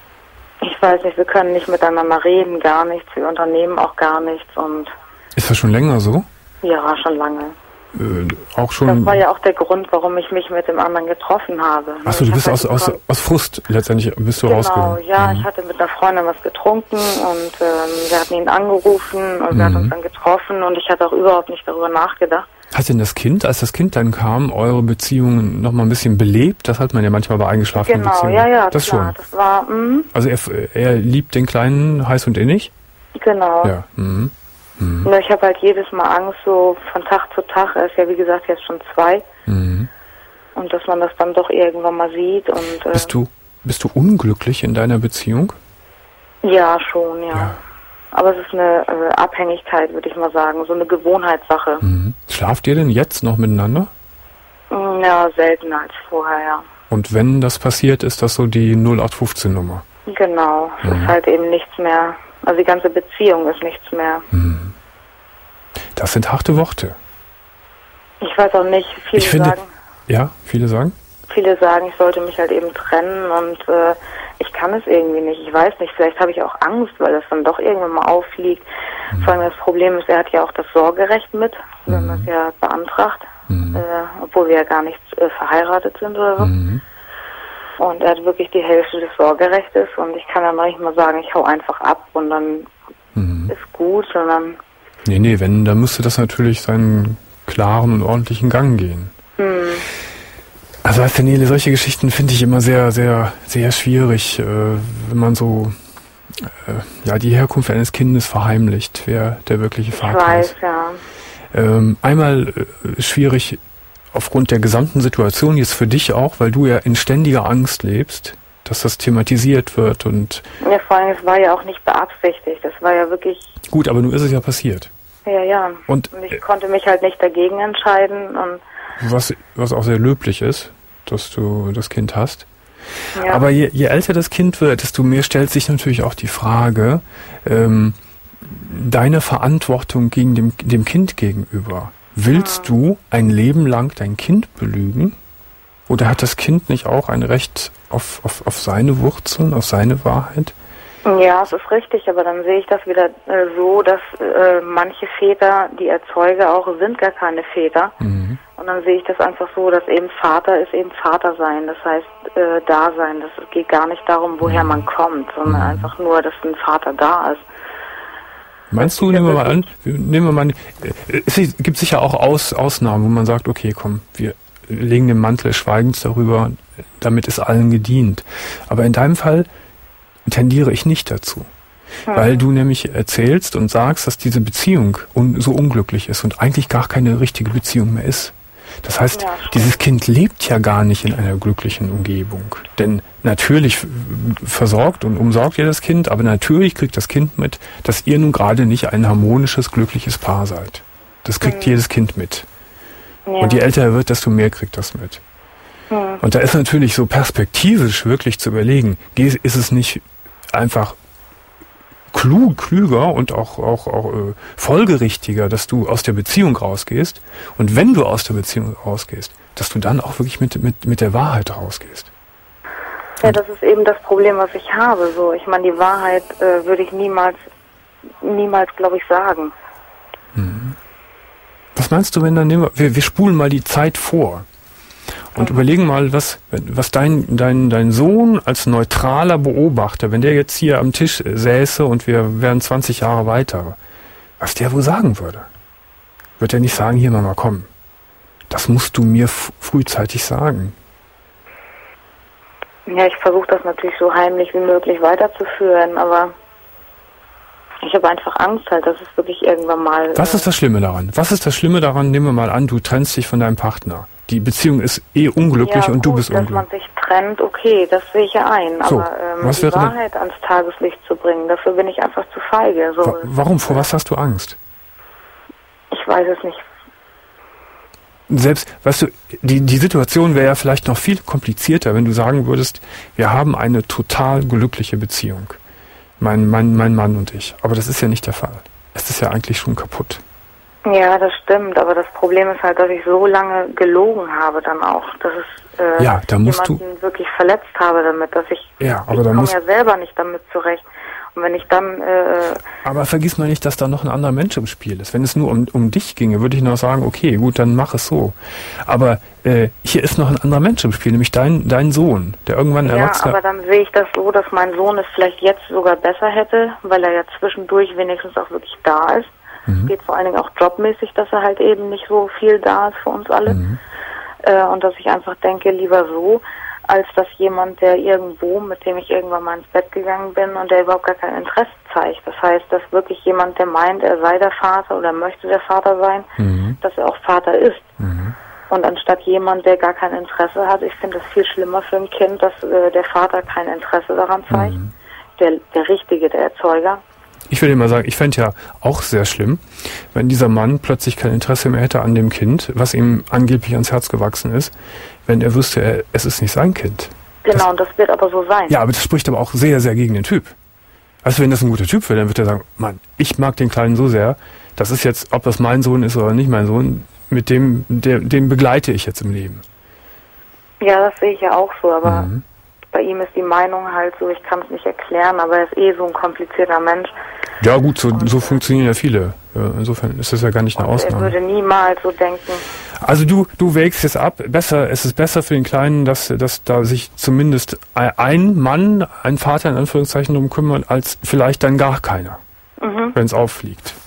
Ich weiß nicht, wir können nicht miteinander reden, gar nichts. Wir unternehmen auch gar nichts und... Ist das schon länger so? Ja, schon lange. Äh, auch schon. Das war ja auch der Grund, warum ich mich mit dem anderen getroffen habe. Achso, du bist aus, aus, aus Frust letztendlich bist du genau, rausgegangen. Genau, ja, mhm. ich hatte mit einer Freundin was getrunken und ähm, wir hatten ihn angerufen und mhm. wir hatten uns dann getroffen und ich hatte auch überhaupt nicht darüber nachgedacht. Hat denn das Kind, als das Kind dann kam, eure Beziehungen noch mal ein bisschen belebt? Das hat man ja manchmal bei eingeschlafenen genau, Beziehungen. Genau, ja, ja, das klar, schon. Das war, mh. Also er, er liebt den Kleinen heiß und innig? Genau. Ja. Mhm. Mhm. Nur ich habe halt jedes Mal Angst, so von Tag zu Tag, er ist ja wie gesagt jetzt schon zwei. Mhm. Und dass man das dann doch irgendwann mal sieht. Und äh, Bist du bist du unglücklich in deiner Beziehung? Ja, schon, ja. ja. Aber es ist eine äh, Abhängigkeit, würde ich mal sagen, so eine Gewohnheitssache. Mhm. Schlaft ihr denn jetzt noch miteinander? Ja, seltener als vorher, ja. Und wenn das passiert, ist das so die null acht fünfzehn Nummer? Genau, es mhm. ist halt eben nichts mehr, also die ganze Beziehung ist nichts mehr. Mhm. Das sind harte Worte. Ich weiß auch nicht, viele ich finde, sagen... Ja, viele sagen? Viele sagen, ich sollte mich halt eben trennen und äh, ich kann es irgendwie nicht. Ich weiß nicht, vielleicht habe ich auch Angst, weil das dann doch irgendwann mal auffliegt. Mhm. Vor allem das Problem ist, er hat ja auch das Sorgerecht mit, wenn mhm. man es ja beantragt, mhm. äh, obwohl wir ja gar nicht äh, verheiratet sind oder so. Mhm. Und er hat wirklich die Hälfte des Sorgerechtes und ich kann dann manchmal sagen, ich hau einfach ab und dann mhm. ist gut, sondern Nee, nee, wenn, dann müsste das natürlich seinen klaren und ordentlichen Gang gehen. Hm. Also weißt du, Nele, solche Geschichten finde ich immer sehr, sehr, sehr schwierig, äh, wenn man so äh, ja die Herkunft eines Kindes verheimlicht, wer der wirkliche Vater ich weiß, ist. Ja. Ähm, einmal äh, schwierig aufgrund der gesamten Situation, jetzt für dich auch, weil du ja in ständiger Angst lebst, dass das thematisiert wird und... Ja, vor allem, es war ja auch nicht beabsichtigt, das war ja wirklich... Gut, aber nun ist es ja passiert. Ja, ja. Und, und ich konnte mich halt nicht dagegen entscheiden und... Was, was auch sehr löblich ist, dass du das Kind hast. Ja. Aber je, je älter das Kind wird, desto mehr stellt sich natürlich auch die Frage, ähm, deine Verantwortung gegen dem, dem Kind gegenüber. Willst hm. du ein Leben lang dein Kind belügen? Oder hat das Kind nicht auch ein Recht auf, auf, auf seine Wurzeln, auf seine Wahrheit? Ja, es ist richtig, aber dann sehe ich das wieder äh, so, dass äh, manche Väter, die Erzeuger auch, sind gar keine Väter. Mhm. Und dann sehe ich das einfach so, dass eben Vater ist eben Vater sein. Das heißt, äh, da sein. Das geht gar nicht darum, woher man kommt, sondern mhm. einfach nur, dass ein Vater da ist. Meinst du, nehmen wir mal an, nehmen wir mal, es gibt sicher auch Aus, Ausnahmen, wo man sagt, okay, komm, wir legen den Mantel des Schweigens darüber, damit ist allen gedient. Aber in deinem Fall tendiere ich nicht dazu. Hm. Weil du nämlich erzählst und sagst, dass diese Beziehung un- so unglücklich ist und eigentlich gar keine richtige Beziehung mehr ist. Das heißt, ja, dieses Kind lebt ja gar nicht in einer glücklichen Umgebung. Denn natürlich versorgt und umsorgt ihr das Kind, aber natürlich kriegt das Kind mit, dass ihr nun gerade nicht ein harmonisches, glückliches Paar seid. Das kriegt hm. jedes Kind mit. Ja. Und je älter er wird, desto mehr kriegt das mit. Hm. Und da ist natürlich so perspektivisch wirklich zu überlegen, ist es nicht einfach klug, klüger und auch, auch, auch äh, folgerichtiger, dass du aus der Beziehung rausgehst und wenn du aus der Beziehung rausgehst, dass du dann auch wirklich mit, mit, mit der Wahrheit rausgehst. Ja, das ist eben das Problem, was ich habe. So, ich meine, die Wahrheit äh, würde ich niemals, niemals, glaube ich, sagen. Hm. Was meinst du, wenn dann nehmen wir, wir, wir spulen mal die Zeit vor und mhm. überlegen mal, was, was dein, dein, dein Sohn als neutraler Beobachter, wenn der jetzt hier am Tisch säße und wir wären zwanzig Jahre weiter, was der wohl sagen würde? Wird er nicht sagen, hier Mama, komm, das musst du mir f- frühzeitig sagen? Ja, ich versuche das natürlich so heimlich wie möglich weiterzuführen, aber ich habe einfach Angst halt, dass es wirklich irgendwann mal... Was ist das Schlimme daran? Was ist das Schlimme daran? Nehmen wir mal an, du trennst dich von deinem Partner. Die Beziehung ist eh unglücklich ja, und du gut, bist unglücklich. Dass man sich trennt, okay, das sehe ich ja ein. So, aber ähm, was die wäre Wahrheit ans Tageslicht zu bringen, dafür bin ich einfach zu feige. So, Wa- warum? Vor was hast du Angst? Ich weiß es nicht. Selbst, weißt du, die, die Situation wäre ja vielleicht noch viel komplizierter, wenn du sagen würdest, wir haben eine total glückliche Beziehung. Mein, mein, mein Mann und ich. Aber das ist ja nicht der Fall. Es ist ja eigentlich schon kaputt. Ja, das stimmt, aber das Problem ist halt, dass ich so lange gelogen habe dann auch, dass es äh, ja, da musst jemanden du wirklich verletzt habe damit, dass ich, ja, aber ich da komme musst ja selber nicht damit zurecht. Und wenn ich dann... Äh, aber vergiss mal nicht, dass da noch ein anderer Mensch im Spiel ist. Wenn es nur um, um dich ginge, würde ich noch sagen, okay, gut, dann mach es so. Aber äh, hier ist noch ein anderer Mensch im Spiel, nämlich dein, dein Sohn, der irgendwann ja, erwachsen... Ja, aber dann sehe ich das so, dass mein Sohn es vielleicht jetzt sogar besser hätte, weil er ja zwischendurch wenigstens auch wirklich da ist. Mhm. Geht vor allen Dingen auch jobmäßig, dass er halt eben nicht so viel da ist für uns alle. Mhm. Äh, und dass ich einfach denke, lieber so, als dass jemand, der irgendwo, mit dem ich irgendwann mal ins Bett gegangen bin und der überhaupt gar kein Interesse zeigt. Das heißt, dass wirklich jemand, der meint, er sei der Vater oder möchte der Vater sein, mhm. dass er auch Vater ist. Mhm. Und anstatt jemand, der gar kein Interesse hat, ich finde es viel schlimmer für ein Kind, dass äh, der Vater kein Interesse daran zeigt. Mhm. Der, der Richtige, der Erzeuger. Ich will dir mal sagen, ich fände ja auch sehr schlimm, wenn dieser Mann plötzlich kein Interesse mehr hätte an dem Kind, was ihm angeblich ans Herz gewachsen ist, wenn er wüsste, er, es ist nicht sein Kind. Genau, das, und das wird aber so sein. Ja, aber das spricht aber auch sehr, sehr gegen den Typ. Also wenn das ein guter Typ wäre, dann wird er sagen, Mann, ich mag den Kleinen so sehr, das ist jetzt, ob das mein Sohn ist oder nicht mein Sohn, mit dem, der, den begleite ich jetzt im Leben. Ja, das sehe ich ja auch so, aber mhm. bei ihm ist die Meinung halt so, ich kann es nicht erklären, aber er ist eh so ein komplizierter Mensch. Ja gut, so, so funktionieren ja viele. Insofern ist das ja gar nicht eine Ausnahme. Er würde niemals so denken. Also du, du wägst jetzt ab, besser, es ist besser für den Kleinen, dass, dass da sich zumindest ein Mann, ein Vater in Anführungszeichen drum kümmert, als vielleicht dann gar keiner, mhm. wenn es auffliegt.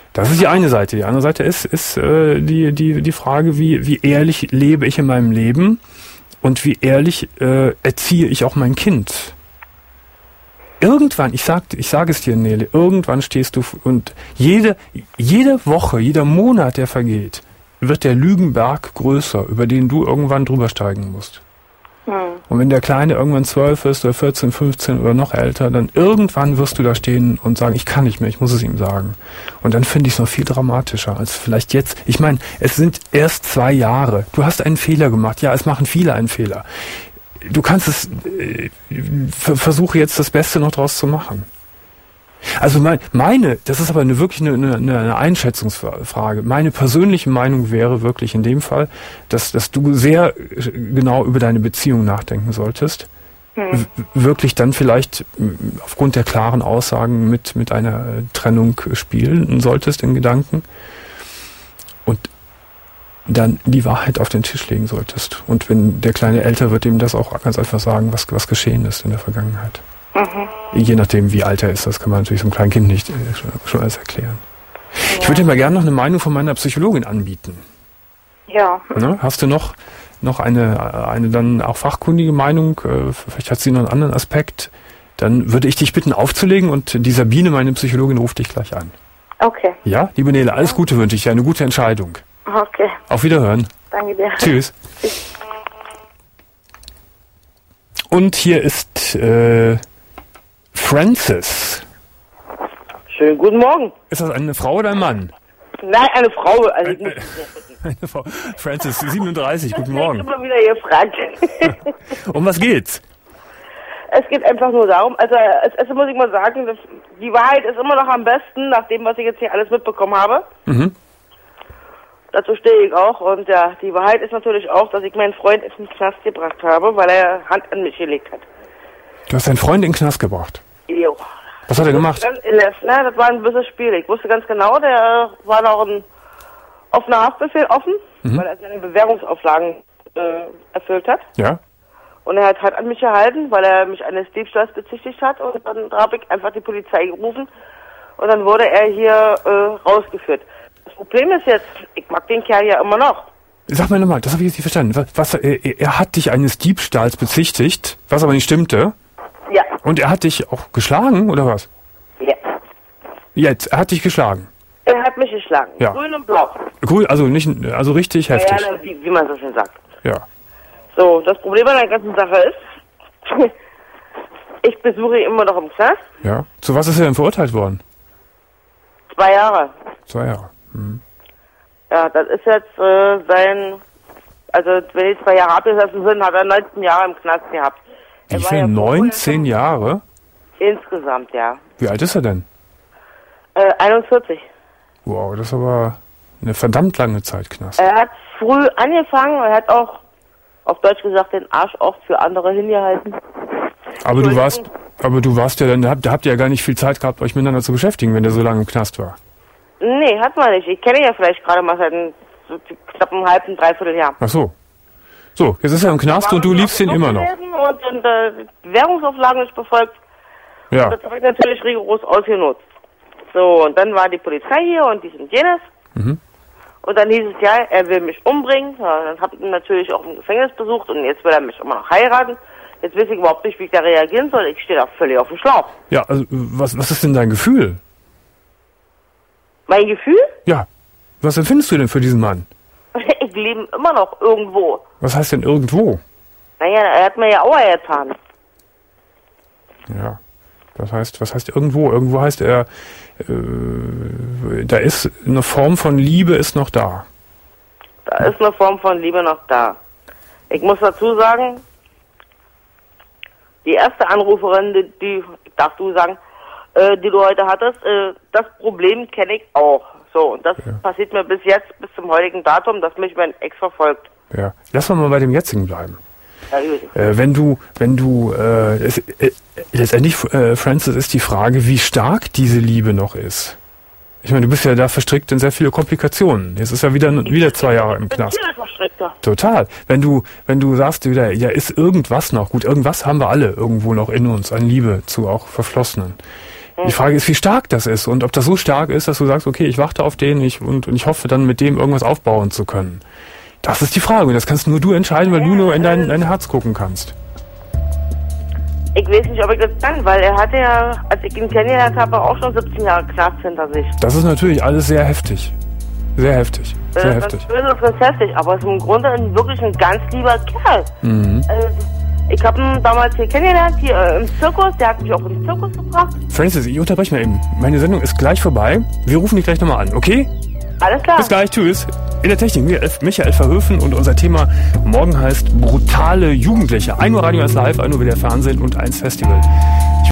Das ist die eine Seite. Die andere Seite ist, ist äh, die, die, die Frage, wie, wie ehrlich lebe ich in meinem Leben und wie ehrlich äh, erziehe ich auch mein Kind. Irgendwann, ich sag, ich sage es dir, Nele, irgendwann stehst du und jede, jede Woche, jeder Monat, der vergeht, wird der Lügenberg größer, über den du irgendwann drüber steigen musst. Hm. Und wenn der Kleine irgendwann zwölf ist oder vierzehn, fünfzehn oder noch älter, dann irgendwann wirst du da stehen und sagen, ich kann nicht mehr, ich muss es ihm sagen. Und dann finde ich es noch viel dramatischer als vielleicht jetzt. Ich meine, es sind erst zwei Jahre. Du hast einen Fehler gemacht. Ja, es machen viele einen Fehler. Du kannst es, äh, versuche jetzt das Beste noch draus zu machen. Also mein, meine, das ist aber eine, wirklich eine, eine, eine Einschätzungsfrage. Meine persönliche Meinung wäre wirklich in dem Fall, dass, dass du sehr genau über deine Beziehung nachdenken solltest. Hm. Wirklich dann vielleicht aufgrund der klaren Aussagen mit, mit einer Trennung spielen solltest in Gedanken. Und dann die Wahrheit auf den Tisch legen solltest. Und wenn der Kleine älter wird, ihm das auch ganz einfach sagen, was, was geschehen ist in der Vergangenheit. Mhm. Je nachdem, wie alt er ist, das kann man natürlich so einem kleinen Kind nicht äh, schon, schon alles erklären. Ja. Ich würde dir mal gerne noch eine Meinung von meiner Psychologin anbieten. Ja. Ne? Hast du noch, noch eine, eine dann auch fachkundige Meinung? Äh, vielleicht hat sie noch einen anderen Aspekt. Dann würde ich dich bitten aufzulegen und die Sabine, meine Psychologin, ruft dich gleich an. Okay. Ja, liebe Nele, alles Gute wünsche ich dir, eine gute Entscheidung. Okay. Auf Wiederhören. Danke dir. Tschüss. Tschüss. Und hier ist äh, Francis. Schönen guten Morgen. Ist das eine Frau oder ein Mann? Nein, eine Frau. Also eine, eine Frau. Francis, siebenunddreißig, guten Morgen. Ich bin immer wieder gefragt. Um was geht's? Es geht einfach nur darum, also als erstes muss ich mal sagen, dass die Wahrheit ist immer noch am besten, nach dem, was ich jetzt hier alles mitbekommen habe. Mhm. Dazu stehe ich auch. Und ja, die Wahrheit ist natürlich auch, dass ich meinen Freund in den Knast gebracht habe, weil er Hand an mich gelegt hat. Du hast deinen Freund in den Knast gebracht? Jo. Was hat er gemacht? Na, das war ein böses Spiel. Ich wusste ganz genau, der war noch ein offener Haftbefehl offen, mhm. weil er seine Bewährungsauflagen äh, erfüllt hat. Ja. Und er hat Hand an mich gehalten, weil er mich eines Diebstahls bezichtigt hat. Und dann habe ich einfach die Polizei gerufen. Und dann wurde er hier äh, rausgeführt. Das Problem ist jetzt, ich mag den Kerl ja immer noch. Sag mal nochmal, das habe ich jetzt nicht verstanden. Was, was, er, er hat dich eines Diebstahls bezichtigt, was aber nicht stimmte. Ja. Und er hat dich auch geschlagen, oder was? Ja. Jetzt, er hat dich geschlagen? Er hat mich geschlagen. Ja. Grün und blau. Grün, also nicht, also richtig ja, heftig. Ja, wie, wie man so schön sagt. Ja. So, das Problem an der ganzen Sache ist, ich besuche ihn immer noch im Knast. Ja. Zu was ist er denn verurteilt worden? Zwei Jahre. Zwei Jahre. Mhm. Ja, das ist jetzt äh, sein, also wenn die zwei Jahre abgesessen sind, hat er neunzehn Jahre im Knast gehabt. Wie viel? Ja neunzehn Jahre? Insgesamt, ja. Wie alt ist er denn? Äh, einundvierzig. Wow, das ist aber eine verdammt lange Zeit Knast. Er hat früh angefangen, er hat auch, auf Deutsch gesagt, den Arsch oft für andere hingehalten. Aber du warst, aber du warst ja dann, da habt, da habt ihr ja gar nicht viel Zeit gehabt, euch miteinander zu beschäftigen, wenn der so lange im Knast war. Nee, hat man nicht. Ich kenne ihn ja vielleicht gerade mal seit einem, so knapp einem halben, dreiviertel Jahr. Ach so. So, jetzt ist er im Knast und du liebst ihn immer noch. Und, und äh, die Währungsauflagen nicht befolgt. Ja. Und das habe ich natürlich rigoros ausgenutzt. So, und dann war die Polizei hier und dies und jenes. Mhm. Und dann hieß es ja, er will mich umbringen. Ja, dann habe ich ihn natürlich auch im Gefängnis besucht und jetzt will er mich immer noch heiraten. Jetzt weiß ich überhaupt nicht, wie ich da reagieren soll. Ich stehe da völlig auf dem Schlauch. Ja, also was, was ist denn dein Gefühl? Mein Gefühl? Ja. Was empfindest du denn für diesen Mann? Ich lebe immer noch irgendwo. Was heißt denn irgendwo? Naja, er hat mir ja Aua getan. Ja. Das heißt, was heißt irgendwo? Irgendwo heißt er, äh, da ist eine Form von Liebe ist noch da. Da ist eine Form von Liebe noch da. Ich muss dazu sagen, die erste Anruferin, die, die darfst du sagen, äh, die du heute hattest, äh, das Problem kenne ich auch. So, und das ja. passiert mir bis jetzt, bis zum heutigen Datum, dass mich mein Ex verfolgt. Ja, lass mal bei dem jetzigen bleiben. Ja, äh, wenn du, wenn du, äh, es, äh, letztendlich, äh, Francis, ist die Frage, wie stark diese Liebe noch ist. Ich meine, du bist ja da verstrickt in sehr viele Komplikationen. Jetzt ist er wieder, wieder zwei Jahre im Knast. Ich bin verstrickter. Total. Wenn du, wenn du sagst wieder, ja, ist irgendwas noch, gut, irgendwas haben wir alle irgendwo noch in uns, an Liebe zu auch Verflossenen. Mhm. Die Frage ist, wie stark das ist und ob das so stark ist, dass du sagst, okay, ich warte auf den ich, und, und ich hoffe dann mit dem irgendwas aufbauen zu können. Das ist die Frage und das kannst nur du entscheiden, weil ja, du nur in dein, dein Herz gucken kannst. Ich weiß nicht, ob ich das kann, weil er hatte ja, als ich ihn kennengelernt habe, auch schon siebzehn Jahre Knast hinter sich. Das ist natürlich alles sehr heftig. Sehr heftig. Sehr das heftig. Das ist böse, das ist heftig, aber es ist im Grunde ein, wirklich ein ganz lieber Kerl. Mhm. Also, ich habe ihn damals hier kennengelernt, hier äh, im Zirkus, der hat mich auch ins Zirkus gebracht. Francis, ich unterbreche mal eben. Meine Sendung ist gleich vorbei. Wir rufen dich gleich nochmal an, okay? Alles klar. Bis gleich, tschüss. In der Technik Michael Verhöfen und unser Thema morgen heißt brutale Jugendliche. ein Uhr Radio eins Live, ein Uhr wieder Fernsehen und eins Festival.